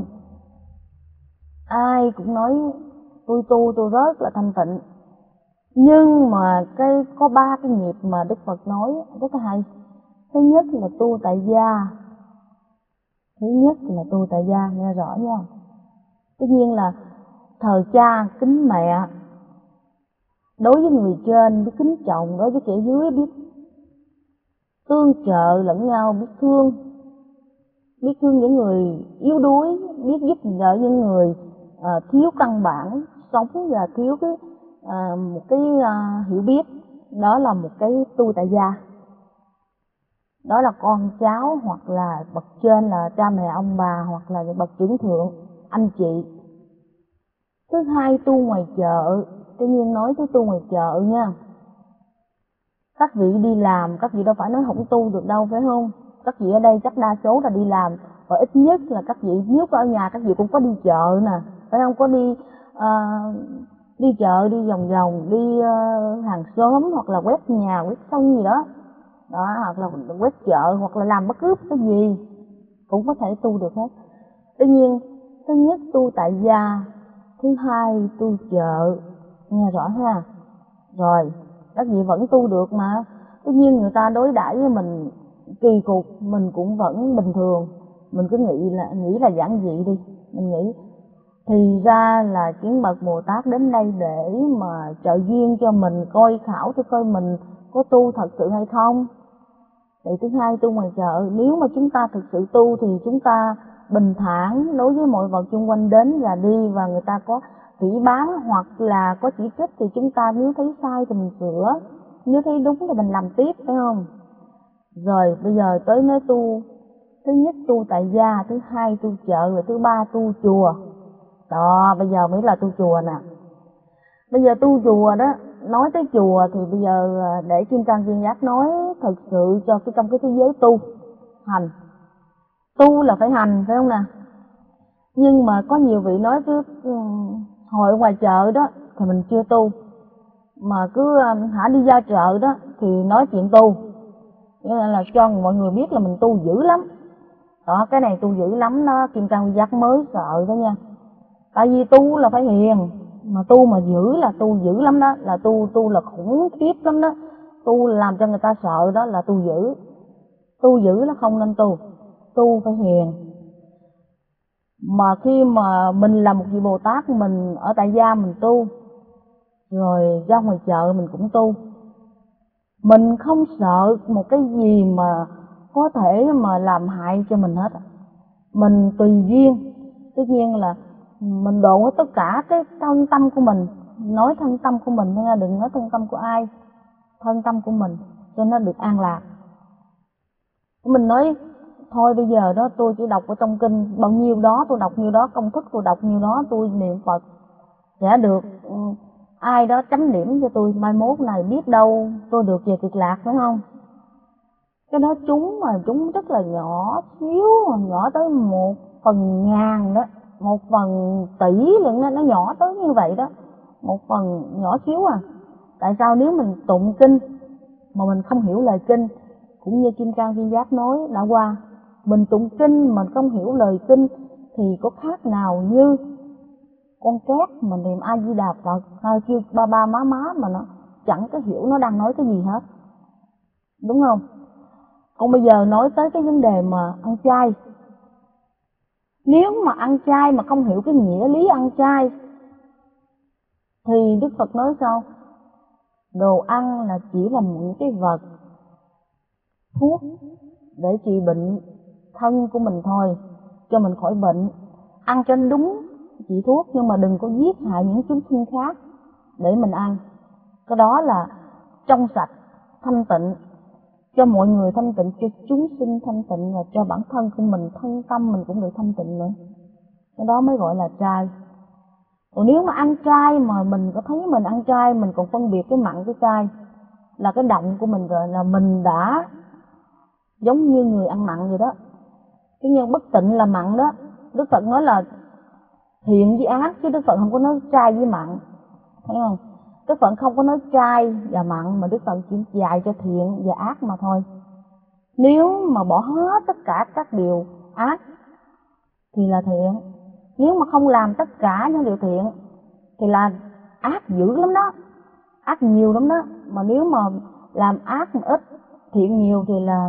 Ai cũng nói tôi tu tôi rất là thanh tịnh, nhưng mà có ba cái nghiệp mà Đức Phật nói rất là hay. Thứ nhất là tu tại gia. Thứ nhất là tu tại gia, nghe rõ nha. Tất nhiên là thờ cha kính mẹ, đối với người trên biết kính trọng, đối với kẻ dưới biết tương trợ lẫn nhau, biết thương những người yếu đuối, biết giúp đỡ những người thiếu căn bản sống và thiếu một cái hiểu biết. Đó là một cái tu tại gia. Đó là con cháu hoặc là bậc trên là cha mẹ ông bà, hoặc là bậc trưởng thượng anh chị. Thứ hai, tu ngoài chợ. Tự nhiên nói tới tu ngoài chợ nha. Các vị đi làm, các vị đâu phải nói không tu được đâu, phải không? Các vị ở đây chắc đa số là đi làm, và ít nhất là các vị nếu có ở nhà các vị cũng có đi chợ nè, phải không? Có đi chợ, đi vòng vòng, đi hàng xóm, hoặc là quét nhà, quét sân gì đó, hoặc là quét chợ, hoặc là làm bất cứ cái gì cũng có thể tu được hết. Tuy nhiên, thứ nhất tu tại gia, thứ hai tu chợ, nghe rõ ha. Rồi, các vị vẫn tu được mà. Tuy nhiên người ta đối đãi với mình kỳ cục, mình cũng vẫn bình thường. Mình cứ nghĩ là giản dị đi. Mình nghĩ thì ra là Kiến Bậc Bồ Tát đến đây để mà trợ duyên cho mình, coi khảo cho coi mình có tu thật sự hay không. Thì thứ hai, tu ngoài chợ. Nếu mà chúng ta thực sự tu thì chúng ta bình thản đối với mọi vật xung quanh đến và đi, và người ta có phỉ báng hoặc là có chỉ trích thì chúng ta nếu thấy sai thì mình sửa, nếu thấy đúng thì mình làm tiếp, phải không? Rồi bây giờ tới nói tu. Thứ nhất tu tại gia, thứ hai tu chợ, và thứ ba tu chùa. Đó, bây giờ mới là tu chùa nè. Bây giờ tu chùa đó, nói tới chùa thì bây giờ để Kim Cang Vi Giác nói thực sự cho trong cái thế giới tu hành. Tu là phải hành, phải không nè? Nhưng mà có nhiều vị nói chứ hồi ngoài chợ đó thì mình chưa tu, mà cứ đi ra chợ đó thì nói chuyện tu, nghĩa là cho mọi người biết là mình tu dữ lắm. Đó, cái này tu dữ lắm đó, Kim Cang Vi Giác mới sợ đó nha. Tại vì tu là phải hiền, mà tu mà dữ là tu dữ lắm đó, là tu là khủng khiếp lắm đó. Tu làm cho người ta sợ đó là tu dữ. Tu dữ là không nên tu phải hiền. Mà khi mà mình là một vị Bồ Tát, mình ở tại gia mình tu, rồi ra ngoài chợ mình cũng tu. Mình không sợ một cái gì mà có thể mà làm hại cho mình hết. Mình tùy duyên. Tất nhiên là mình độ với tất cả cái thân tâm của mình. Nói thân tâm của mình nha, đừng nói thân tâm của ai. Thân tâm của mình cho nó được an lạc. Mình nói thôi bây giờ đó tôi chỉ đọc ở trong kinh bao nhiêu đó, tôi đọc nhiêu đó, công thức tôi đọc nhiêu đó, tôi niệm Phật sẽ được ai đó chấm điểm cho tôi, mai mốt này biết đâu tôi được về Cực Lạc, phải không? Cái đó chúng rất là nhỏ xíu, nhỏ tới 1/1000 đó, 1/1000 tỷ lượng, nó nhỏ tới như vậy đó, 1/1000 nhỏ xíu à. Tại sao nếu mình tụng kinh mà mình không hiểu lời kinh, cũng như Kim Cang Vi Giác nói đã qua, mình tụng kinh mình không hiểu lời kinh thì có khác nào như con két mình niệm A Di Đà Phật hay kêu ba ba má má mà nó chẳng có hiểu nó đang nói cái gì hết, đúng không? Còn bây giờ nói tới cái vấn đề mà ăn chay. Nếu mà ăn chay mà không hiểu cái nghĩa lý ăn chay thì Đức Phật nói sao? Đồ ăn là chỉ là những cái vật thuốc để trị bệnh thân của mình thôi, cho mình khỏi bệnh. Ăn cho đúng trị thuốc, nhưng mà đừng có giết hại những chúng sinh khác để mình ăn. Cái đó là trong sạch, thanh tịnh, cho mọi người thanh tịnh, cho chúng sinh thanh tịnh, và cho bản thân của mình, thân tâm mình cũng được thanh tịnh nữa. Cái đó mới gọi là chay. Còn nếu mà ăn chay mà mình có thấy mình ăn chay, mình còn phân biệt cái mặn cái chay, là cái động của mình rồi, là mình đã giống như người ăn mặn vậy đó. Cái nhân bất tịnh là mặn đó. Đức Phật nói là thiện với ác, chứ Đức Phật không có nói chay với mặn, thấy không? Đức Phật không có nói chay và mặn, mà Đức Phật chỉ dạy cho thiện và ác mà thôi. Nếu mà bỏ hết tất cả các điều ác thì là thiện, nếu mà không làm tất cả những điều thiện thì là ác dữ lắm đó, ác nhiều lắm đó. Mà nếu mà làm ác mà ít, thiện nhiều thì là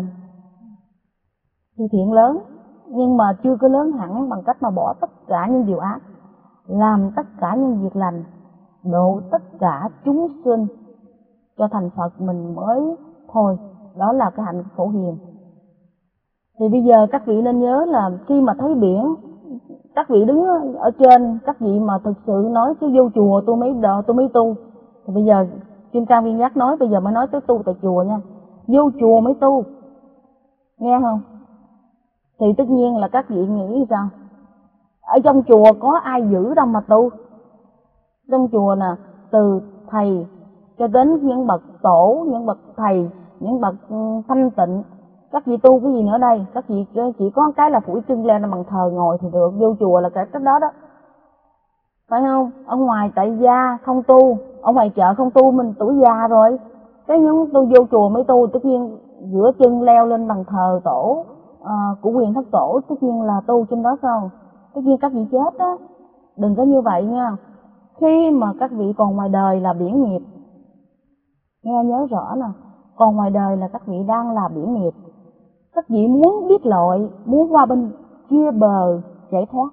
thiện lớn, nhưng mà chưa có lớn hẳn bằng cách mà bỏ tất cả những điều ác, làm tất cả những việc lành, độ tất cả chúng sinh cho thành Phật mình mới thôi. Đó là cái hạnh phổ hiền. Thì bây giờ các vị nên nhớ là khi mà thấy biển, các vị đứng ở trên, các vị mà thực sự nói chứ vô chùa tôi mới tu. Thì bây giờ Kim Cang Viên Giác nói bây giờ mới nói tới tu tại chùa nha. Vô chùa mới tu, nghe không? Thì tất nhiên là các vị nghĩ sao? Ở trong chùa có ai giữ đâu mà tu. Trong chùa nè, từ thầy cho đến những bậc tổ, những bậc thầy, những bậc thanh tịnh, các vị tu cái gì nữa đây? Các vị chỉ có cái là phủi chân lên bằng thờ ngồi thì được. Vô chùa là cái đó đó, phải không? Ở ngoài tại gia không tu, ở ngoài chợ không tu, mình tuổi già rồi. Cái những tôi vô chùa mới tu, tất nhiên giữa chân leo lên bằng thờ tổ của quyền thất tổ, tất nhiên là tu trên đó không? Tất nhiên các vị chết đó, đừng có như vậy nha. Khi mà các vị còn ngoài đời là biển nghiệp, nghe nhớ rõ nè, còn ngoài đời là các vị đang là biển nghiệp. Các vị muốn biết lội, muốn qua bên kia bờ giải thoát,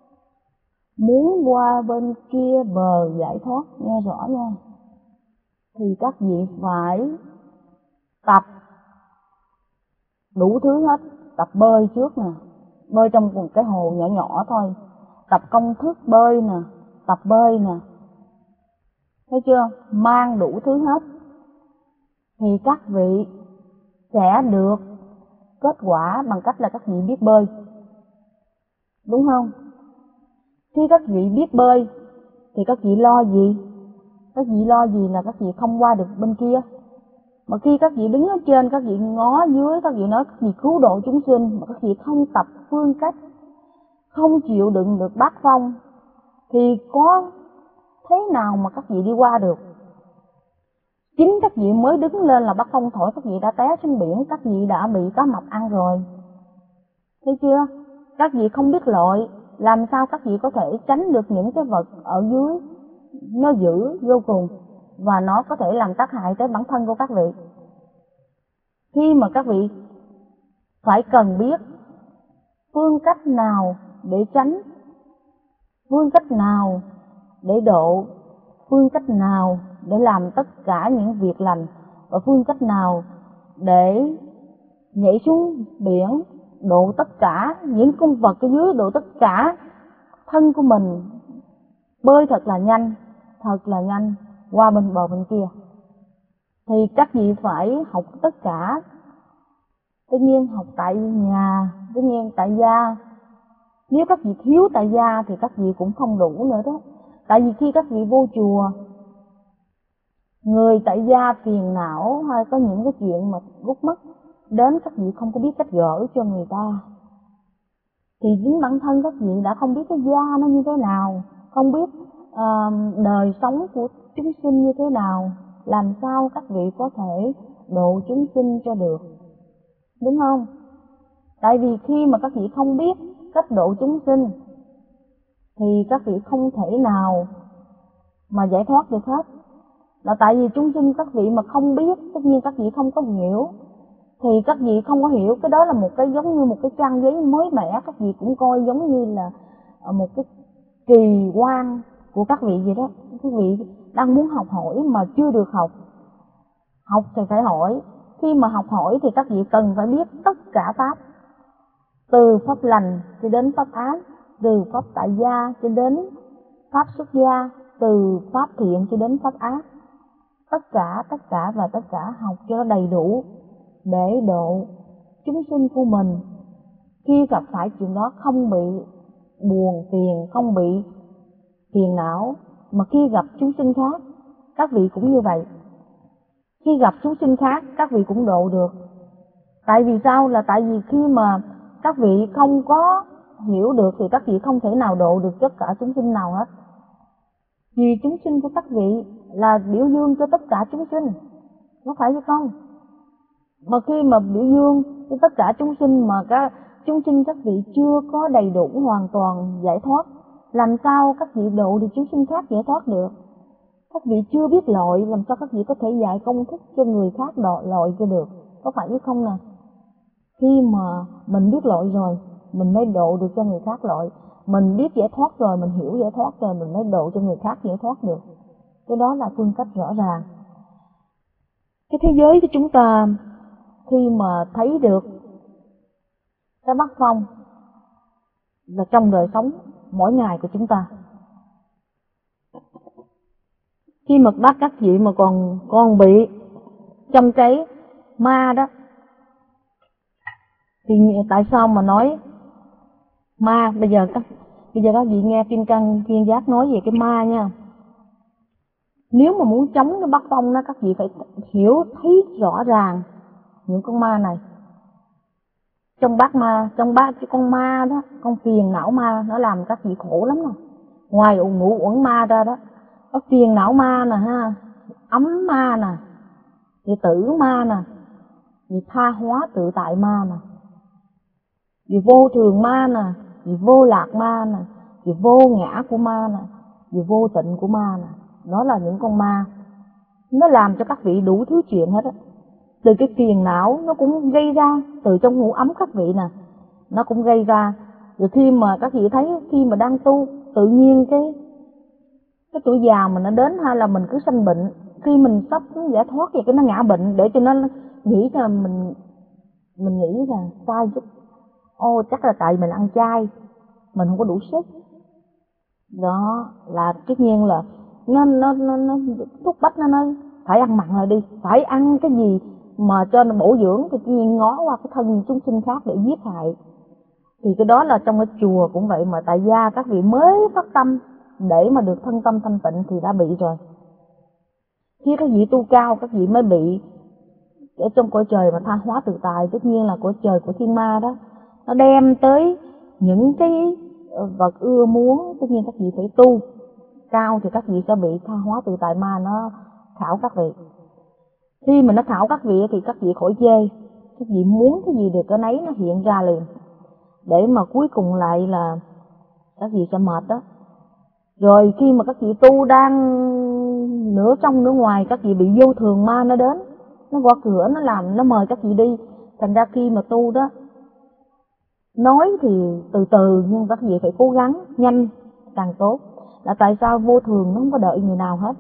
muốn qua bên kia bờ giải thoát, nghe rõ nha, thì các vị phải tập đủ thứ hết. Tập bơi trước nè, bơi trong một cái hồ nhỏ nhỏ thôi, tập công thức bơi nè, tập bơi nè, thấy chưa? Mang đủ thứ hết thì các vị sẽ được kết quả bằng cách là các vị biết bơi, đúng không? Khi các vị biết bơi thì các vị lo gì? Các vị lo gì là các vị không qua được bên kia. Mà khi các vị đứng ở trên, các vị ngó dưới, các vị nói các vị cứu độ chúng sinh, mà các vị không tập phương cách, không chịu đựng được bát phong, thì có thế nào mà các vị đi qua được? Chính các vị mới đứng lên là bát phong thổi, các vị đã té xuống biển, các vị đã bị cá mập ăn rồi, thấy chưa? Các vị không biết lội, làm sao các vị có thể tránh được những cái vật ở dưới nó dữ vô cùng, và nó có thể làm tác hại tới bản thân của các vị. Khi mà các vị phải cần biết phương cách nào để tránh, phương cách nào để độ, phương cách nào để làm tất cả những việc lành, và phương cách nào để nhảy xuống biển độ tất cả những con vật ở dưới, độ tất cả thân của mình, bơi thật là nhanh qua bên bờ bên kia. Thì các vị phải học tất cả. Tất nhiên học tại nhà, tất nhiên tại gia. Nếu các vị thiếu tại gia thì các vị cũng không đủ nữa đó. Tại vì khi các vị vô chùa, người tại gia phiền não hay có những cái chuyện mà gút mắt đến, các vị không có biết cách gỡ cho người ta, thì chính bản thân các vị đã không biết cái gia nó như thế nào, không biết đời sống của chúng sinh như thế nào, làm sao các vị có thể độ chúng sinh cho được, đúng không? Tại vì khi mà các vị không biết cách độ chúng sinh thì các vị không thể nào mà giải thoát được hết. Là tại vì chúng sinh các vị mà không biết, tất nhiên các vị không có hiểu, thì các vị không có hiểu cái đó là một cái giống như một cái trang giấy mới mẻ, các vị cũng coi giống như là một cái kỳ quan của các vị vậy đó. Các vị đang muốn học hỏi mà chưa được học, học thì phải hỏi. Khi mà học hỏi thì các vị cần phải biết tất cả pháp, từ pháp lành cho đến pháp ác, từ pháp tại gia cho đến pháp xuất gia, từ pháp thiện cho đến pháp ác. Tất cả và tất cả học cho đầy đủ để độ chúng sinh của mình. Khi gặp phải chuyện đó không bị buồn phiền, không bị phiền não. Mà khi gặp chúng sinh khác, các vị cũng như vậy. Khi gặp chúng sinh khác, các vị cũng độ được. Tại vì sao? Là tại vì khi mà các vị không có hiểu được thì các vị không thể nào độ được tất cả chúng sinh nào hết. Vì chúng sinh của các vị là biểu dương cho tất cả chúng sinh, có phải hay không? Mà khi mà biểu dương cho tất cả chúng sinh mà chúng sinh các vị chưa có đầy đủ hoàn toàn giải thoát, làm sao các vị độ được chúng sinh khác giải thoát được? Các vị chưa biết lội, làm sao các vị có thể dạy công thức cho người khác lội cho được, có phải hay không nè? Khi mà mình biết lội rồi, mình mới độ được cho người khác lội. Mình biết giải thoát rồi, mình hiểu giải thoát rồi, mình mới độ cho người khác giải thoát được. Cái đó là phương cách rõ ràng. Cái thế giới của chúng ta khi mà thấy được cái bắc phong là trong đời sống mỗi ngày của chúng ta. Khi mà bắt các vị mà còn bị trong cái ma đó, thì tại sao mà nói ma? Bây giờ các vị nghe Kim Cang Viên Giác nói về cái ma nha. Nếu mà muốn chống cái bắc phong đó, các vị phải hiểu thấy rõ ràng những con ma này. Trong ba cái con ma đó, con phiền não ma nó làm các vị khổ lắm nè. Ngoài ngũ uẩn ma ra đó, có phiền não ma nè ha, ấm ma nè, thì tử ma nè, thì tha hóa tự tại ma nè, vì vô thường ma nè, vì vô lạc ma nè, vì vô ngã của ma nè, vì vô tịnh của ma nè. Đó là những con ma, nó làm cho các vị đủ thứ chuyện hết á. Từ cái phiền não nó cũng gây ra, từ trong ngủ ấm các vị nè, nó cũng gây ra. Rồi khi mà các vị thấy, khi mà đang tu, tự nhiên cái tuổi già mình nó đến, hay là mình cứ sanh bệnh, khi mình sắp giải thoát thì cái nó ngã bệnh, để cho nó nghĩ là mình nghĩ là sai chút. Chắc là tại mình ăn chay, mình không có đủ sức. Đó là tất nhiên là nó thúc bách nó nói phải ăn mặn lại đi, phải ăn cái gì mà cho nó bổ dưỡng, thì tự nhiên ngó qua cái thân chúng sinh khác để giết hại. Thì cái đó là trong cái chùa cũng vậy, mà tại gia các vị mới phát tâm để mà được thân tâm thanh tịnh thì đã bị rồi. Khi các vị tu cao, các vị mới bị ở trong cõi trời mà tha hóa tự tại. Tất nhiên là cõi trời của thiên ma đó, nó đem tới những cái vật ưa muốn. Tất nhiên các vị phải tu cao thì các vị sẽ bị tha hóa tự tại ma nó khảo các vị. Khi mà nó khảo các vị thì các vị khỏi chê, các vị muốn cái gì được cái nấy nó hiện ra liền, để mà cuối cùng lại là các vị sẽ mệt đó. Rồi khi mà các vị tu đang nửa trong nửa ngoài, các vị bị vô thường ma nó đến, nó gõ cửa, nó làm, nó mời các vị đi. Thành ra khi mà tu đó, nói thì từ từ nhưng các vị phải cố gắng nhanh càng tốt. Là tại sao vô thường nó không có đợi người nào hết.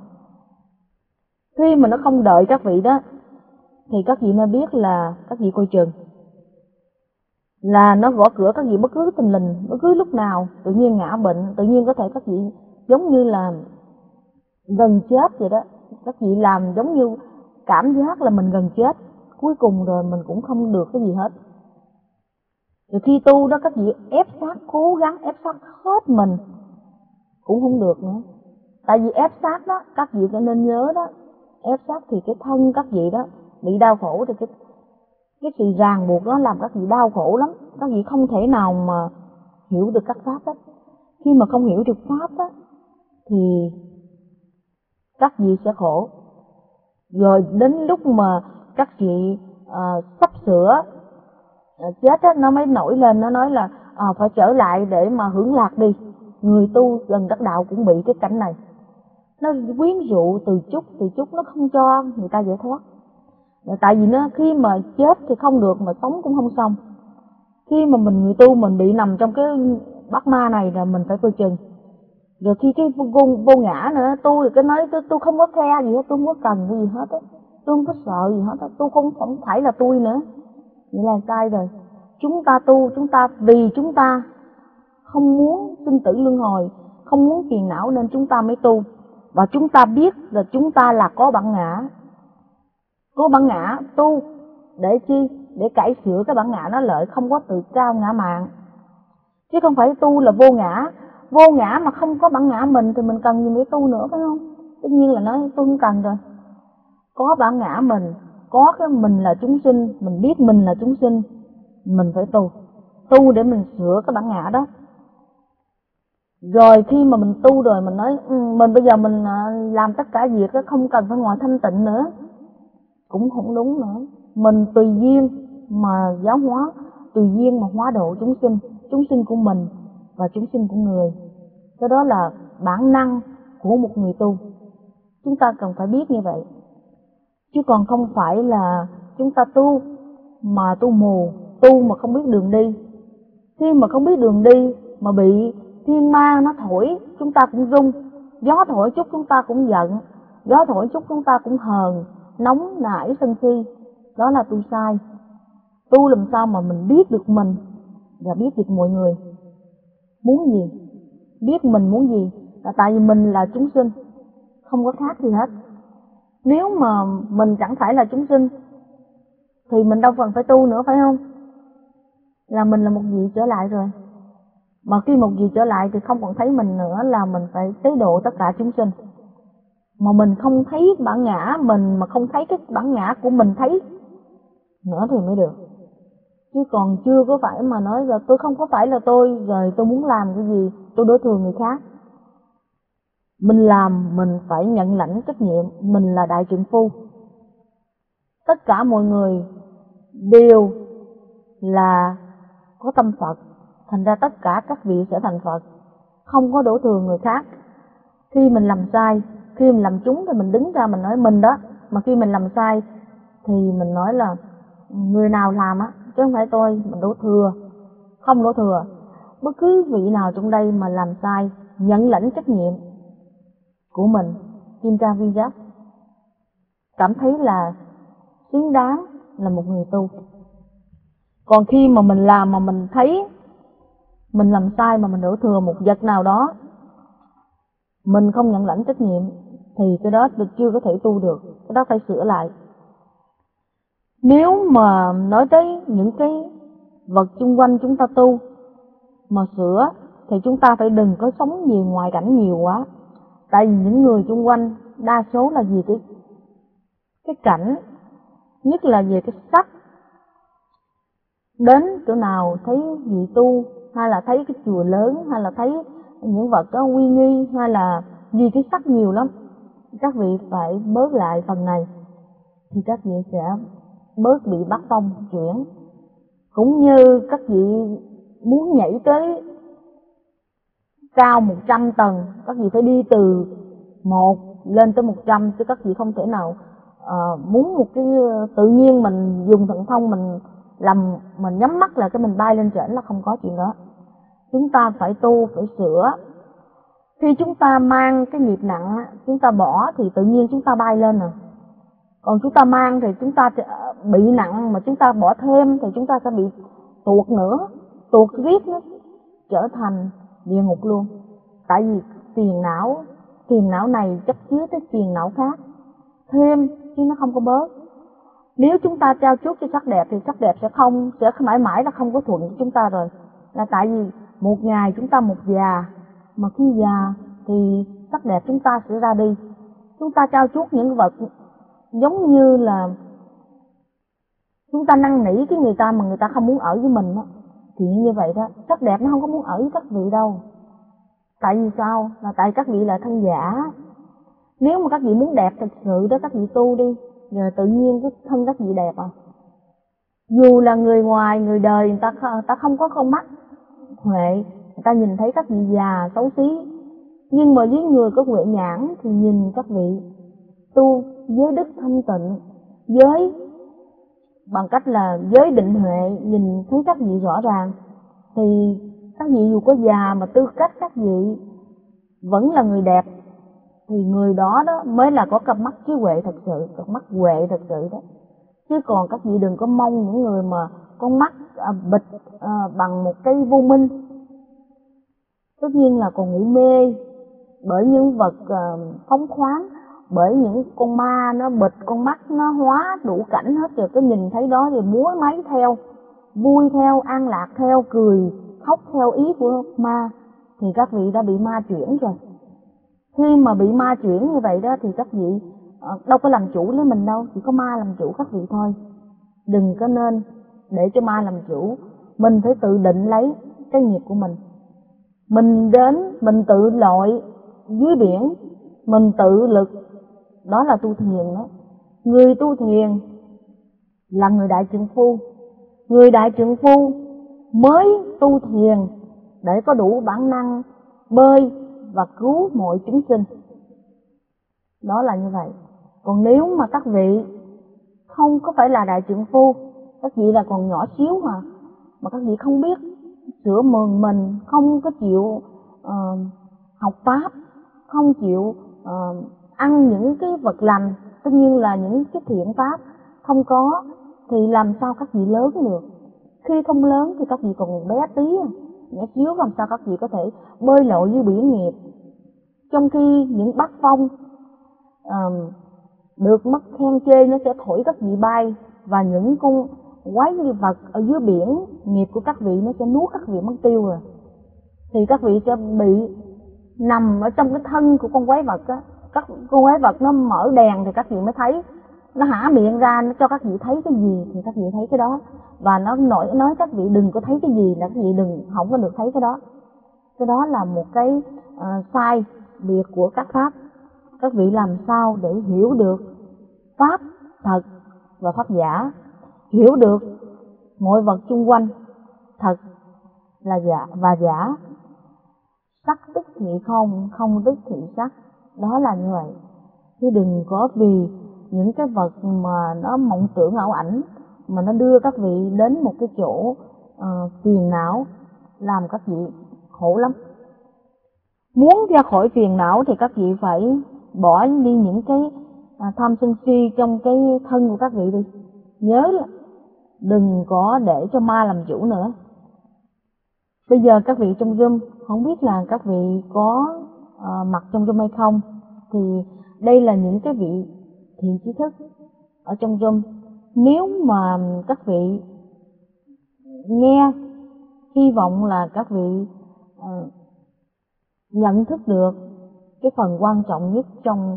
Khi mà nó không đợi các vị đó thì các vị nên biết là các vị coi chừng, là nó gõ cửa các vị bất cứ tình lình, bất cứ lúc nào tự nhiên ngã bệnh, tự nhiên có thể các vị giống như là gần chết vậy đó. Các vị làm giống như cảm giác là mình gần chết, cuối cùng rồi mình cũng không được cái gì hết. Rồi khi tu đó các vị ép sát, cố gắng ép sát hết mình cũng không được nữa. Tại vì ép sát đó, các vị phải nên nhớ đó, ép sát thì cái thân các vị đó bị đau khổ, thì cái sự ràng buộc đó làm các vị đau khổ lắm. Các vị không thể nào mà hiểu được các pháp đó. Khi mà không hiểu được pháp đó thì các vị sẽ khổ. Rồi đến lúc mà các vị sắp sửa chết á, nó mới nổi lên, nó nói là phải trở lại để mà hưởng lạc đi. Người tu gần đắc đạo cũng bị cái cảnh này, nó quyến rũ từ chút nó không cho người ta giải thoát. Tại vì nó khi mà chết thì không được mà sống cũng không xong. Khi mà mình người tu mình bị nằm trong cái bát ma này là mình phải coi chừng. Rồi khi cái vô ngã nữa, tôi cái nói tôi không có khe gì hết, tôi không có cần cái gì hết á, tôi không có sợ gì hết á, tôi không phải là tôi nữa. Vậy là sai rồi. Chúng ta tu, vì chúng ta không muốn sinh tử luân hồi, không muốn phiền não nên chúng ta mới tu. Và chúng ta biết là chúng ta là có bản ngã. Có bản ngã tu để chi? Để cải sửa cái bản ngã nó lợi, không có tự cao ngã mạn. Chứ không phải tu là vô ngã. Vô ngã mà không có bản ngã mình thì mình cần gì mới tu nữa, phải không? Tất nhiên là nói tôi không cần rồi. Có bản ngã mình, có cái mình là chúng sinh, mình biết mình là chúng sinh, mình phải tu. Tu để mình sửa cái bản ngã đó. Rồi khi mà mình tu rồi mình nói mình bây giờ mình làm tất cả việc đó, không cần phải ngồi thanh tịnh nữa, cũng không đúng nữa. Mình tùy duyên mà giáo hóa, tùy duyên mà hóa độ chúng sinh của mình và chúng sinh của người. Cái đó là bản năng của một người tu. Chúng ta cần phải biết như vậy. Chứ còn không phải là chúng ta tu mà tu mù, tu mà không biết đường đi. Khi mà không biết đường đi mà bị thiên ma nó thổi, chúng ta cũng run. Gió thổi chút chúng ta cũng giận, gió thổi chút chúng ta cũng hờn, nóng nảy sân si. Đó là tu sai. Tu làm sao mà mình biết được mình và biết được mọi người muốn gì, biết mình muốn gì. Là tại vì mình là chúng sinh, không có khác gì hết. Nếu mà mình chẳng phải là chúng sinh thì mình đâu cần phải tu nữa, phải không? Là mình là một vị trở lại rồi. Mà khi một vị trở lại thì không còn thấy mình nữa, là mình phải tế độ tất cả chúng sinh. Mà mình không thấy bản ngã mình, mà không thấy cái bản ngã của mình thấy nữa thì mới được. Chứ còn chưa có phải mà nói là tôi không có phải là tôi, rồi tôi muốn làm cái gì tôi đối thường người khác. Mình làm mình phải nhận lãnh trách nhiệm, mình là đại trượng phu. Tất cả mọi người đều là có tâm Phật, thành ra tất cả các vị sẽ thành Phật, không có đổ thừa người khác. Khi mình làm sai, khi mình làm trúng thì mình đứng ra mình nói mình đó, mà khi mình làm sai thì mình nói là người nào làm á, chứ không phải tôi, mình đổ thừa. Không đổ thừa. Bất cứ vị nào trong đây mà làm sai, nhận lãnh trách nhiệm của mình, kim tra viên giác, cảm thấy là xứng đáng là một người tu. Còn khi mà mình làm mà mình thấy mình làm sai mà mình đổ thừa một vật nào đó, mình không nhận lãnh trách nhiệm thì cái đó chưa có thể tu được, cái đó phải sửa lại. Nếu mà nói tới những cái vật xung quanh chúng ta tu mà sửa thì chúng ta phải đừng có sống nhiều ngoại cảnh nhiều quá. Tại vì những người xung quanh đa số là vì cái cảnh, nhất là về cái sắc. Đến chỗ nào thấy vị tu, hay là thấy cái chùa lớn, hay là thấy những vật đó uy nghi, hay là vì cái sắc nhiều lắm. Các vị phải bớt lại phần này thì các vị sẽ bớt bị bắt tông chuyển. Cũng như các vị muốn nhảy tới cao 100 tầng, các vị phải đi từ 1 lên tới 100, chứ các vị không thể nào muốn một cái tự nhiên mình dùng thần thông mình nhắm mắt là cái mình bay lên trển, là không có chuyện đó. Chúng ta phải tu, phải sửa. Khi chúng ta mang cái nghiệp nặng, chúng ta bỏ thì tự nhiên chúng ta bay lên rồi. Còn chúng ta mang thì chúng ta bị nặng, mà chúng ta bỏ thêm thì chúng ta sẽ bị tuột nữa, tuột riết nó trở thành địa ngục luôn. Tại vì phiền não này chất chứa tới phiền não khác thêm, chứ nó không có bớt. Nếu chúng ta trao chuốt cho sắc đẹp thì sắc đẹp sẽ mãi mãi là không có thuận với chúng ta rồi. Là tại vì một ngày chúng ta một già, mà khi già thì sắc đẹp chúng ta sẽ ra đi. Chúng ta trao chuốt những vật giống như là chúng ta năn nỉ cái người ta mà người ta không muốn ở với mình đó, thì như vậy đó, sắc đẹp nó không có muốn ở với các vị đâu. Tại vì sao? Là tại các vị là thân giả. Nếu mà các vị muốn đẹp thật sự đó, các vị tu đi, rồi tự nhiên cái thân các vị đẹp à. Dù là người ngoài, người đời, người ta không có con mắt huệ, người ta nhìn thấy các vị già xấu xí, nhưng mà với người có huệ nhãn thì nhìn các vị tu với đức thanh tịnh, với bằng cách là giới định huệ nhìn thấy các vị rõ ràng, thì các vị dù có già mà tư cách các vị vẫn là người đẹp, thì người đó đó mới là có cặp mắt trí huệ thật sự, cặp mắt huệ thật sự đó. Chứ còn các vị đừng có mong những người mà con mắt bịch bằng một cái vô minh, tất nhiên là còn ngủ mê bởi những vật phóng khoáng, bởi những con ma nó bịt con mắt, nó hóa đủ cảnh hết rồi, cái nhìn thấy đó thì múa máy theo, vui theo, an lạc theo, cười khóc theo ý của ma, thì các vị đã bị ma chuyển rồi. Khi mà bị ma chuyển như vậy đó thì các vị đâu có làm chủ lấy mình đâu, chỉ có ma làm chủ các vị thôi. Đừng có nên để cho ma làm chủ, mình phải tự định lấy cái nghiệp của mình. Mình đến, mình tự lội dưới biển, mình tự lực, đó là tu thiền đó. Người tu thiền là người đại trượng phu, người đại trượng phu mới tu thiền để có đủ bản năng bơi và cứu mọi chúng sinh. Đó là như vậy. Còn nếu mà các vị không có phải là đại trượng phu, các vị là còn nhỏ xíu mà các vị không biết sửa mờn mình, không có chịu học pháp, không chịu ăn những cái vật lành, tất nhiên là những cái thiện pháp không có, thì làm sao các vị lớn được? Khi không lớn thì các vị còn bé tí, nhỏ xíu, làm sao các vị có thể bơi lội dưới biển nghiệp? Trong khi những bát phong được mất khen chê nó sẽ thổi các vị bay, và những con quái vật ở dưới biển nghiệp của các vị nó sẽ nuốt các vị mất tiêu rồi, thì các vị sẽ bị nằm ở trong cái thân của con quái vật á. Các con quái vật nó mở đèn thì các vị mới thấy, nó há miệng ra nó cho các vị thấy cái gì thì các vị thấy cái đó, và nó nói các vị đừng có thấy cái gì là các vị không có được thấy cái đó. Cái đó là một cái sai biệt của các pháp. Các vị làm sao để hiểu được pháp thật và pháp giả, hiểu được mọi vật xung quanh thật là giả và giả, sắc tức thị không, không tức thị sắc, đó là như vậy. Chứ đừng có vì những cái vật mà nó mộng tưởng ảo ảnh mà nó đưa các vị đến một cái chỗ phiền não, làm các vị khổ lắm. Muốn ra khỏi phiền não thì các vị phải bỏ đi những cái tham sân si trong cái thân của các vị đi. Nhớ là đừng có để cho ma làm chủ nữa. Bây giờ các vị trong Zoom, không biết là các vị có mặt trong Zoom hay không, thì đây là những cái vị thiện trí thức ở trong Zoom. Nếu mà các vị nghe, hy vọng là các vị nhận thức được cái phần quan trọng nhất trong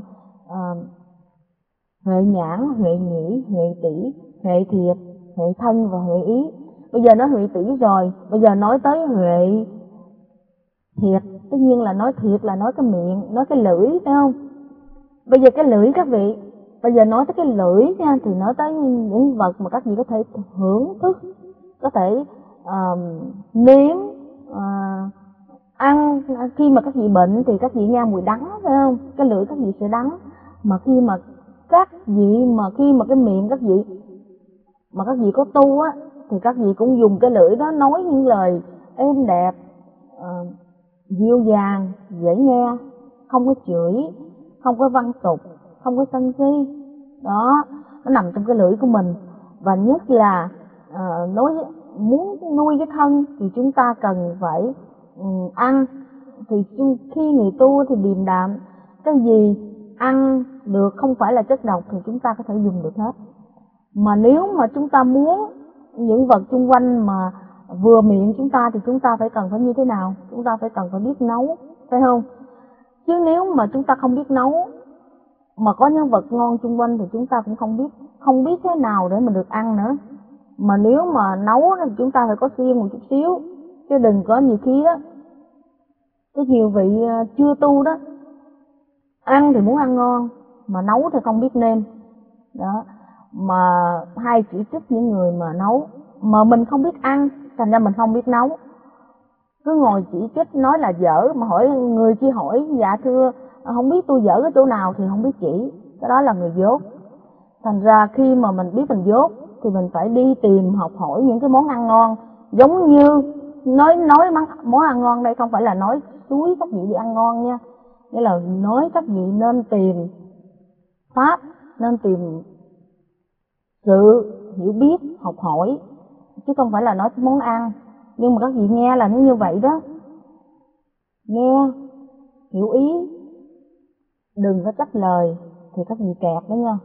huệ nhãn, huệ nhĩ, huệ tỷ, huệ thiệt, huệ thân và huệ ý. Bây giờ nói huệ tỷ rồi, bây giờ nói tới huệ thiệt. Tất nhiên là nói thiệt là nói cái miệng, nói cái lưỡi, phải không? Bây giờ cái lưỡi các vị, bây giờ nói tới cái lưỡi nha, thì nói tới những vật mà các vị có thể hưởng thức, có thể nếm, ăn. Khi mà các vị bệnh thì các vị nghe mùi đắng, phải không? Cái lưỡi các vị sẽ đắng. Mà khi mà cái miệng các vị mà các vị có tu á, thì các vị cũng dùng cái lưỡi đó nói những lời êm đẹp, dịu dàng, dễ nghe, không có chửi, không có văn tục, không có sân si. Đó, nó nằm trong cái lưỡi của mình. Và nhất là muốn nuôi cái thân thì chúng ta cần phải ăn. Thì khi người tu thì điềm đạm, cái gì ăn được không phải là chất độc thì chúng ta có thể dùng được hết. Mà nếu mà chúng ta muốn những vật xung quanh mà vừa miệng chúng ta thì chúng ta phải như thế nào? Chúng ta cần phải biết nấu, phải không? Chứ nếu mà chúng ta không biết nấu, mà có những vật ngon xung quanh thì chúng ta cũng không biết thế nào để mà được ăn nữa. Mà nếu mà nấu thì chúng ta phải có siêng một chút xíu, chứ đừng có nhiều khi đó, cái nhiều vị chưa tu đó, ăn thì muốn ăn ngon, mà nấu thì không biết nêm. Đó, mà hay chỉ trích những người mà nấu, mà mình không biết ăn, thành ra mình không biết nấu. Cứ ngồi chỉ trích nói là dở, mà hỏi người kia hỏi, dạ thưa, không biết tôi dở cái chỗ nào thì không biết chỉ, cái đó là người dốt. Thành ra khi mà mình biết mình dốt thì mình phải đi tìm học hỏi những cái món ăn ngon. Giống như nói món ăn ngon đây không phải là nói xúi các vị đi ăn ngon nha, nghĩa là nói các vị nên tìm pháp, nên tìm sự hiểu biết, học hỏi, chứ không phải là nói món ăn. Nhưng mà các vị nghe là nó như vậy đó, nghe hiểu ý, đừng có trách lời thì các vị kẹt đó nha.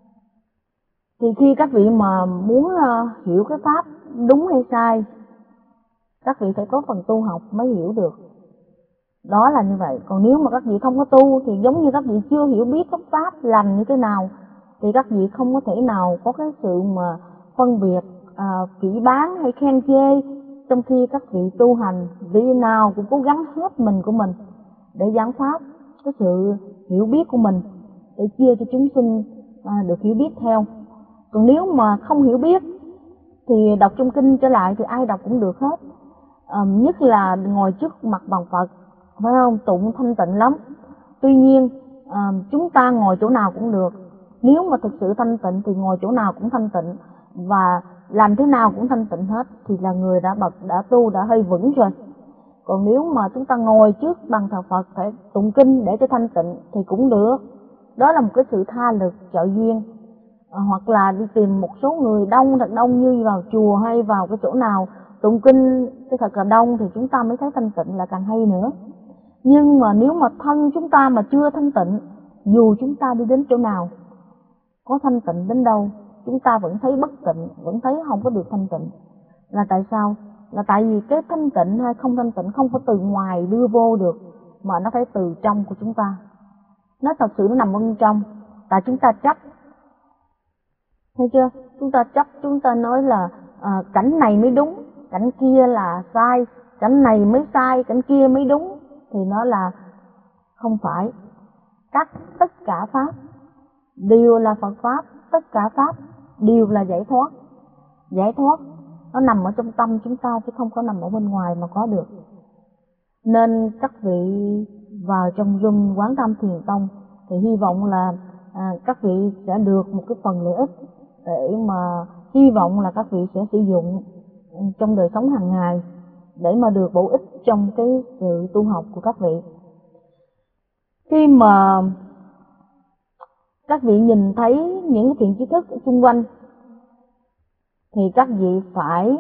Thì khi các vị mà muốn hiểu cái pháp đúng hay sai, các vị phải có phần tu học mới hiểu được. Đó là như vậy. Còn nếu mà các vị không có tu thì giống như các vị chưa hiểu biết cái pháp lành như thế nào, thì các vị không có thể nào có cái sự mà phân biệt phỉ báng hay khen chê. Trong khi các vị tu hành, vị nào cũng cố gắng hết mình của mình để giảng pháp, cái sự hiểu biết của mình để chia cho chúng sinh được hiểu biết theo. Còn nếu mà không hiểu biết thì đọc trong kinh trở lại thì ai đọc cũng được hết. Nhất là ngồi trước mặt bằng Phật, phải không, tụng thanh tịnh lắm. Tuy nhiên chúng ta ngồi chỗ nào cũng được. Nếu mà thực sự thanh tịnh thì ngồi chỗ nào cũng thanh tịnh, và làm thế nào cũng thanh tịnh hết, thì là người đã tu, đã hơi vững rồi. Còn nếu mà chúng ta ngồi trước bàn thờ Phật phải tụng kinh để cho thanh tịnh thì cũng được. Đó là một cái sự tha lực, trợ duyên. Hoặc là đi tìm một số người đông, thật đông, như vào chùa hay vào cái chỗ nào tụng kinh cái thật là đông thì chúng ta mới thấy thanh tịnh, là càng hay nữa. Nhưng mà nếu mà thân chúng ta mà chưa thanh tịnh, dù chúng ta đi đến chỗ nào, có thanh tịnh đến đâu, chúng ta vẫn thấy bất tịnh, vẫn thấy không có được thanh tịnh. Là tại sao? Là tại vì cái thanh tịnh hay không thanh tịnh không phải từ ngoài đưa vô được, mà nó phải từ trong của chúng ta. Nó thật sự nó nằm bên trong. Tại chúng ta chấp, thấy chưa? Chúng ta chấp, chúng ta nói là cảnh này mới đúng, cảnh kia là sai, cảnh này mới sai, cảnh kia mới đúng, thì nó là không phải. Tất cả pháp đều là Phật pháp, tất cả pháp đều là giải thoát. Giải thoát nó nằm ở trong tâm chúng ta chứ không có nằm ở bên ngoài mà có được. Nên các vị vào trong room Quán Tâm Thiền Tông thì hy vọng là các vị sẽ được một cái phần lợi ích, để mà hy vọng là các vị sẽ sử dụng trong đời sống hàng ngày để mà được bổ ích trong cái sự tu học của các vị. Khi mà các vị nhìn thấy những thiện tri thức ở xung quanh thì các vị phải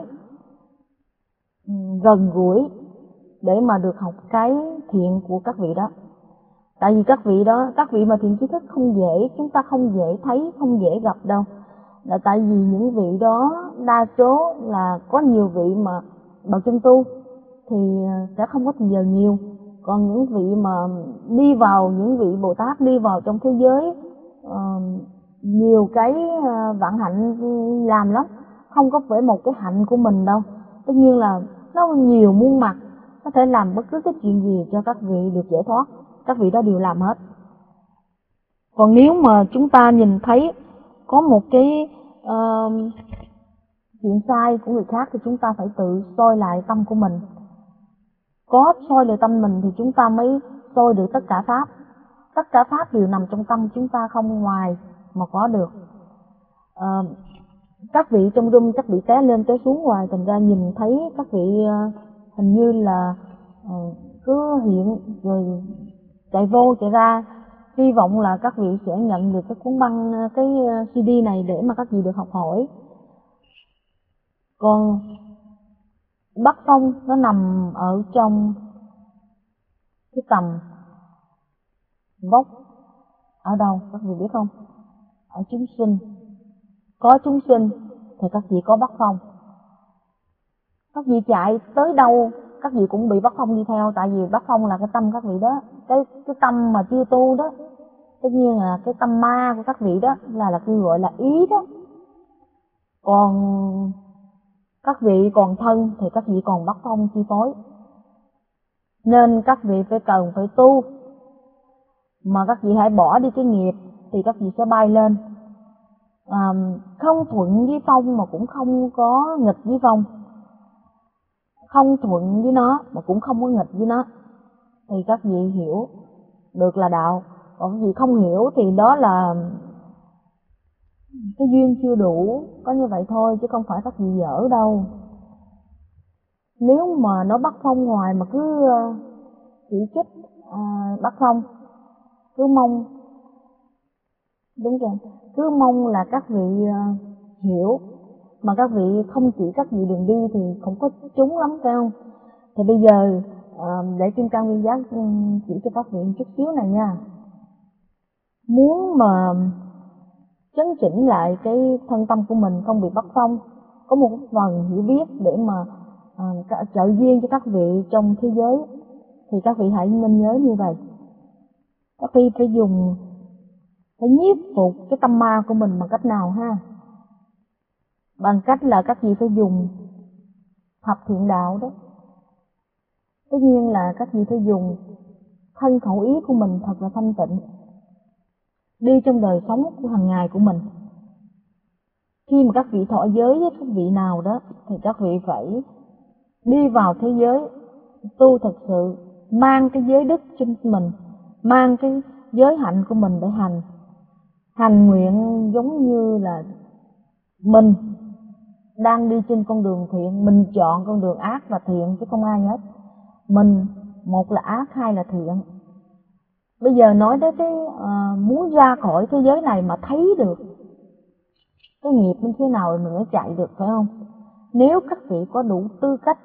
gần gũi để mà được học cái thiện của các vị đó. Tại vì các vị mà thiện tri thức không dễ, chúng ta không dễ thấy, không dễ gặp đâu. Là tại vì những vị đó đa số là có nhiều vị mà bậc chân tu thì sẽ không có thời giờ nhiều. Còn những vị mà đi vào, những vị Bồ Tát đi vào trong thế giới nhiều cái vạn hạnh làm lắm, không có phải một cái hạnh của mình đâu. Tất nhiên là nó nhiều muôn mặt, có thể làm bất cứ cái chuyện gì cho các vị được giải thoát, các vị đó đều làm hết. Còn nếu mà chúng ta nhìn thấy có một cái chuyện sai của người khác thì chúng ta phải tự soi lại tâm của mình. Có soi lại tâm mình thì chúng ta mới soi được tất cả pháp. Tất cả pháp đều nằm trong tâm chúng ta, không ngoài mà có được. Các vị trong room chắc bị té lên té xuống hoài, thành ra nhìn thấy các vị hình như là cứ hiện rồi chạy vô chạy ra. Hy vọng là các vị sẽ nhận được cái cuốn băng, cái CD này để mà các vị được học hỏi. Còn Bắc Phong nó nằm ở trong cái tầm vóc ở đâu các vị biết không? Ở chúng sinh. Có chúng sinh thì các vị có Bắc Phong. Các vị chạy tới đâu các vị cũng bị Bắc Phong đi theo, tại vì Bắc Phong là cái tâm các vị đó, cái tâm mà chưa tu đó. Tất nhiên là cái tâm ma của các vị đó là cái gọi là ý đó. Còn các vị còn thân thì các vị còn Bắc Phong chi phối. Nên các vị phải tu. Mà các vị hãy bỏ đi cái nghiệp thì các vị sẽ bay lên. Không thuận với phong mà cũng không có nghịch với phong. Không thuận với nó mà cũng không có nghịch với nó, thì các vị hiểu được là đạo. Còn các vị không hiểu thì đó là cái duyên chưa đủ, có như vậy thôi chứ không phải các vị dở đâu. Nếu mà nó bắt phong hoài mà cứ chỉ trích bắt phong, cứ mong, đúng rồi, cứ mong là các vị hiểu, mà các vị không chỉ các vị đường đi thì không có trúng lắm, phải không? Thì bây giờ để Kim Cang Viên Giác chỉ cho các vị một chút xíu này nha. Muốn mà chấn chỉnh lại cái thân tâm của mình không bị bắt phong, có một phần hiểu biết để mà trợ duyên cho các vị trong thế giới, thì các vị hãy nên nhớ như vậy. Các vị phải nhiếp phục cái tâm ma của mình bằng cách nào ha? Bằng cách là các vị phải dùng thập thiện đạo đó. Tất nhiên là các vị phải dùng thân khẩu ý của mình thật là thanh tịnh, đi trong đời sống của hàng ngày của mình. Khi mà các vị thọ giới với các vị nào đó thì các vị phải đi vào thế giới tu thật sự, mang cái giới đức trên mình, mang cái giới hạnh của mình để hành nguyện, giống như là mình đang đi trên con đường thiện, mình chọn con đường ác và thiện chứ không ai hết. Mình một là ác, hai là thiện. Bây giờ nói tới cái muốn ra khỏi thế giới này mà thấy được cái nghiệp như thế nào thì mình mới chạy được, phải không? Nếu các vị có đủ tư cách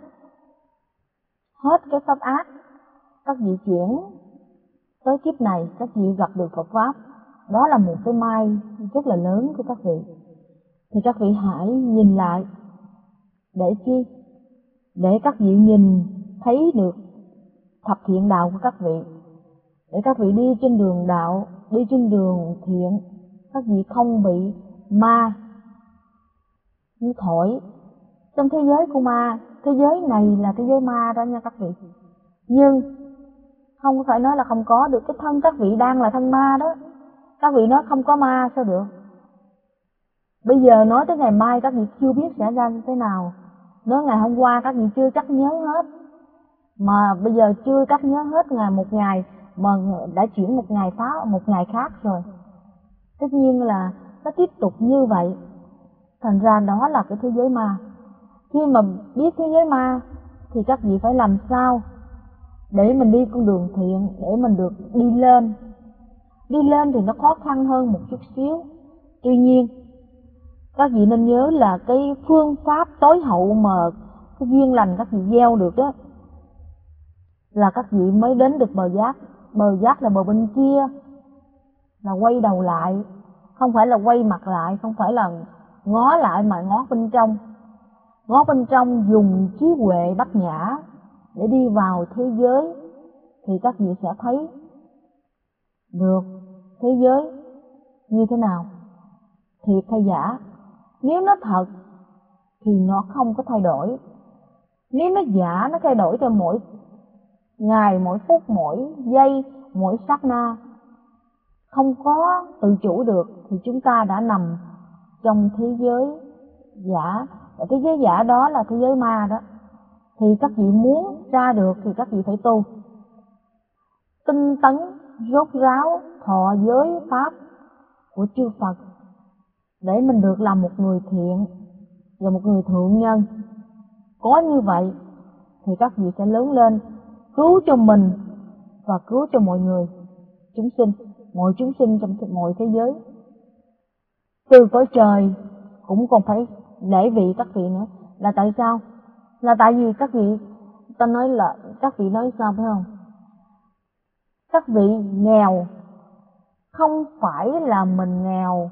hết cái pháp ác, các vị chuyển tới kiếp này, các vị gặp được Phật Pháp, đó là một cái may rất là lớn của các vị. Thì các vị hãy nhìn lại, để chi? Để các vị nhìn thấy được thập thiện đạo của các vị, để các vị đi trên đường đạo, đi trên đường thiện, các vị không bị ma như thổi. Trong thế giới của ma, thế giới này là thế giới ma đó nha các vị. Nhưng không phải nói là không có được, cái thân các vị đang là thân ma đó. Các vị nói không có ma sao được? Bây giờ nói tới ngày mai các vị chưa biết sẽ ra như thế nào. Nói ngày hôm qua các vị chưa chắc nhớ hết, mà bây giờ chưa chắc nhớ hết một ngày mà đã chuyển một ngày khác rồi. Tất nhiên là nó tiếp tục như vậy. Thành ra đó là cái thế giới ma. Khi mà biết thế giới ma thì các vị phải làm sao để mình đi con đường thiện, để mình được đi lên. Đi lên thì nó khó khăn hơn một chút xíu. Tuy nhiên các vị nên nhớ là cái phương pháp tối hậu mà cái duyên lành các vị gieo được đó là các vị mới đến được bờ giác. Bờ giác là bờ bên kia, là quay đầu lại, không phải là quay mặt lại, không phải là ngó lại mà ngó bên trong. Ngó bên trong dùng trí huệ bát nhã để đi vào thế giới thì các vị sẽ thấy được thế giới như thế nào, thiệt hay giả. Nếu nó thật thì nó không có thay đổi. Nếu nó giả, nó thay đổi theo mỗi ngày, mỗi phút, mỗi giây, mỗi sát na, không có tự chủ được, thì chúng ta đã nằm trong thế giới giả. Và thế giới giả đó là thế giới ma đó. Thì các vị muốn ra được thì các vị phải tu tinh tấn, rốt ráo, thọ giới pháp của chư Phật, để mình được làm một người thiện và một người thượng nhân. Có như vậy thì các vị sẽ lớn lên, cứu cho mình và cứu cho mọi người, mọi chúng sinh trong mọi thế giới. Từ cõi trời cũng còn phải lễ vị các vị nữa. Là tại sao? Là tại vì các vị, ta nói là các vị nói sao phải không? Các vị nghèo không phải là mình nghèo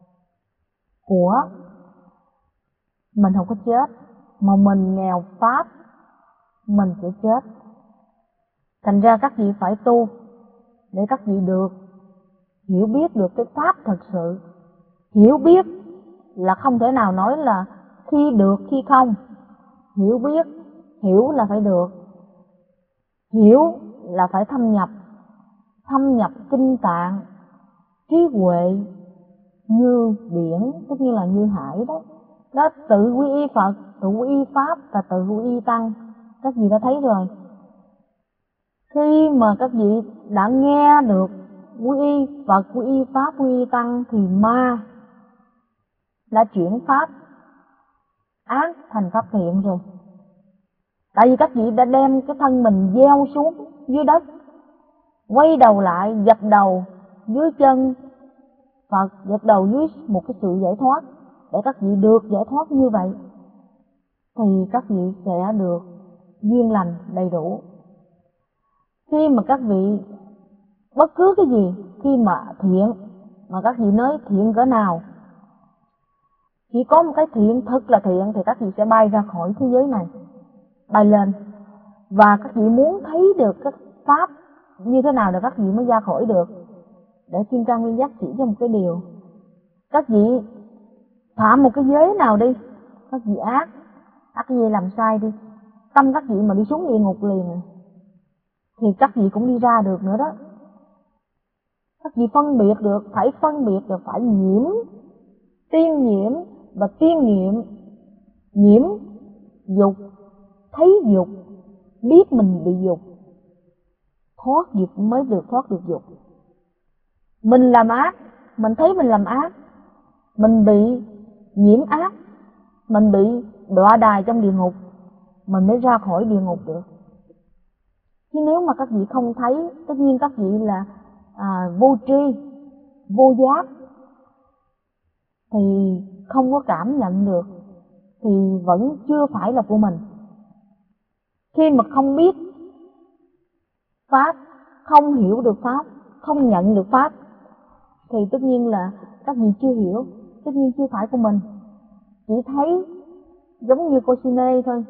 của mình không có chết, mà mình nghèo pháp mình sẽ chết. Thành ra các vị phải tu để các vị được hiểu biết được cái pháp thật sự. Hiểu biết là không thể nào nói là khi được khi không. Hiểu biết, hiểu là phải được, hiểu là phải thâm nhập kinh tạng, trí huệ như biển, tức như là như hải đó. Đó tự quy y Phật, tự quy y Pháp và tự quy y Tăng. Các vị đã thấy rồi. Khi mà các vị đã nghe được quy y Phật, quy y Pháp, quy y Tăng thì ma là chuyển pháp ác thành pháp thiện rồi. Tại vì các vị đã đem cái thân mình gieo xuống dưới đất, quay đầu lại dập đầu dưới chân Phật, dập đầu dưới một cái sự giải thoát, để các vị được giải thoát như vậy thì các vị sẽ được duyên lành đầy đủ. Khi mà các vị bất cứ cái gì, khi mà thiện, mà các vị nói thiện cỡ nào, chỉ có một cái thiện thật là thiện thì các vị sẽ bay ra khỏi thế giới này, bay lên. Và các vị muốn thấy được cái pháp như thế nào để các vị mới ra khỏi được. Để Kim Cang Nguyên Giác chỉ cho một cái điều, các vị phạm một cái giới nào đi, các vị ác cái gì làm sai đi, tâm các vị mà đi xuống địa ngục liền thì các vị cũng đi ra được nữa đó. Các vị phân biệt được, phải phân biệt được, phải nhiễm, tiên nhiễm và tiên nghiệm. Nhiễm dục, thấy dục, biết mình bị dục, thoát dục mới được thoát được dục. Mình làm ác, mình thấy mình làm ác, mình bị nhiễm ác, mình bị đọa đày trong địa ngục, mình mới ra khỏi địa ngục được. Chứ nếu mà các vị không thấy, tất nhiên các vị là vô tri, vô giác, thì không có cảm nhận được, thì vẫn chưa phải là của mình. Khi mà không biết pháp, không hiểu được pháp, không nhận được pháp, thì tất nhiên là các vị chưa hiểu, tất nhiên chưa phải của mình. Chỉ thấy giống như coi cine thôi,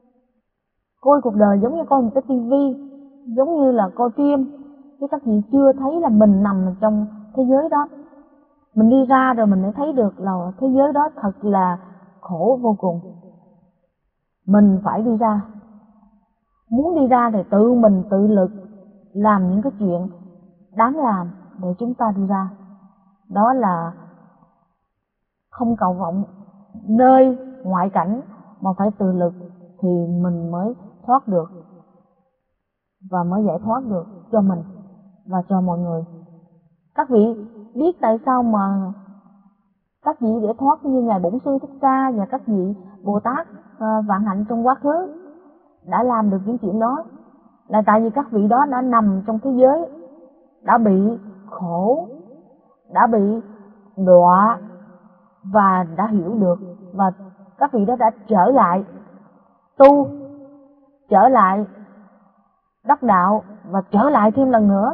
coi cuộc đời giống như coi một cái tivi, giống như là coi phim, chứ các vị chưa thấy là mình nằm trong thế giới đó. Mình đi ra rồi mình mới thấy được là thế giới đó thật là khổ vô cùng. Mình phải đi ra. Muốn đi ra thì tự mình tự lực làm những cái chuyện đáng làm để chúng ta đi ra. Đó là không cầu vọng nơi ngoại cảnh mà phải tự lực thì mình mới thoát được và mới giải thoát được cho mình và cho mọi người. Các vị biết tại sao mà các vị để thoát như Ngài Bổn Sư Thích Ca và các vị Bồ Tát vạn hạnh trong quá khứ đã làm được những chuyện đó, là tại vì các vị đó đã nằm trong thế giới, đã bị khổ, đã bị đọa và đã hiểu được, và các vị đó đã trở lại tu, trở lại đắc đạo và trở lại thêm lần nữa.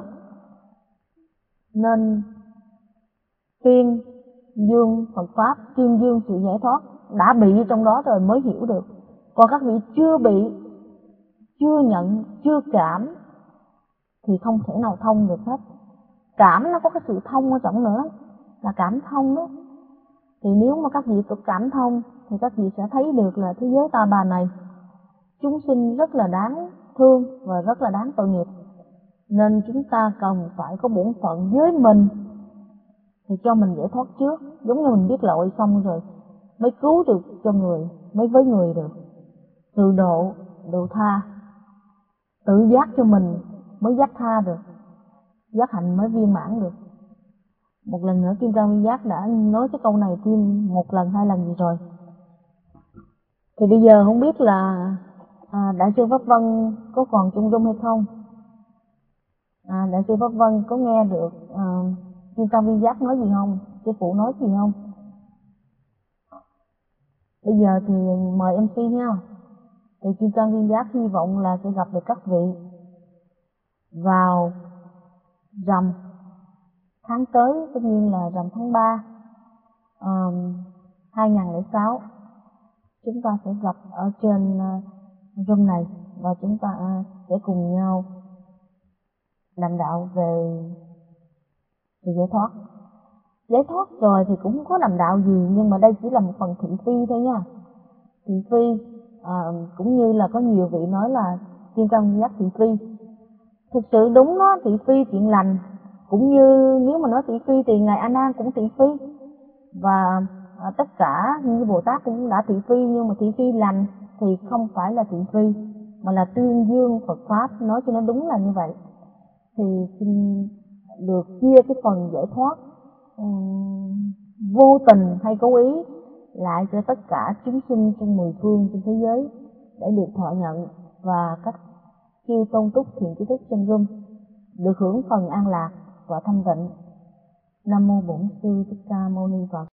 Nên tuyên dương Phật Pháp, tuyên dương sự giải thoát, đã bị trong đó rồi mới hiểu được. Còn các vị chưa bị, chưa nhận, chưa cảm thì không thể nào thông được hết. Cảm nó có cái sự thông ở trong nữa, là cảm thông đó. Thì nếu mà các vị cực cảm thông thì các vị sẽ thấy được là thế giới ta bà này chúng sinh rất là đáng thương và rất là đáng tội nghiệp. Nên chúng ta cần phải có bổn phận với mình thì cho mình giải thoát trước, giống như mình biết lỗi xong rồi mới cứu được cho người, mới với người được. Tự độ, độ tha, tự giác cho mình mới giác tha được, giác hạnh mới viên mãn được. Một lần nữa Kim Cang Nguyên Giác đã nói cái câu này thêm một lần, hai lần gì rồi. Thì bây giờ không biết là Đại sư Pháp Vân có còn chung dung hay không? Đại sư Pháp Vân có nghe được Kim Cang Nguyên Giác nói gì không? Sư phụ nói gì không? Bây giờ thì mời MC nha. Thì Kim Cang Nguyên Giác hy vọng là sẽ gặp được các vị vào rằm tháng tới, tất nhiên là rằm tháng 3 2006. Chúng ta sẽ gặp ở trên room này và chúng ta sẽ cùng nhau đàm đạo về giải thoát. Giải thoát rồi thì cũng có đàm đạo gì, nhưng mà đây chỉ là một phần thị phi thôi nha. Thị phi cũng như là có nhiều vị nói là Kim Cang Nguyên Giác thị phi. Thực sự đúng đó, thị phi chuyện lành. Cũng như nếu mà nói thị phi thì Ngài A Nan cũng thị phi. Và tất cả như Bồ Tát cũng đã thị phi, nhưng mà thị phi lành thì không phải là thị phi, mà là tuyên dương Phật Pháp, nói cho nó đúng là như vậy. Thì xin được chia cái phần giải thoát vô tình hay cố ý lại cho tất cả chúng sinh trong mười phương trên thế giới để được thọ nhận và các chư tôn túc thiện tri thức trong room được hưởng phần an lạc và thanh tịnh. Nam mô Bổn Sư Thích Ca Mâu Ni Phật.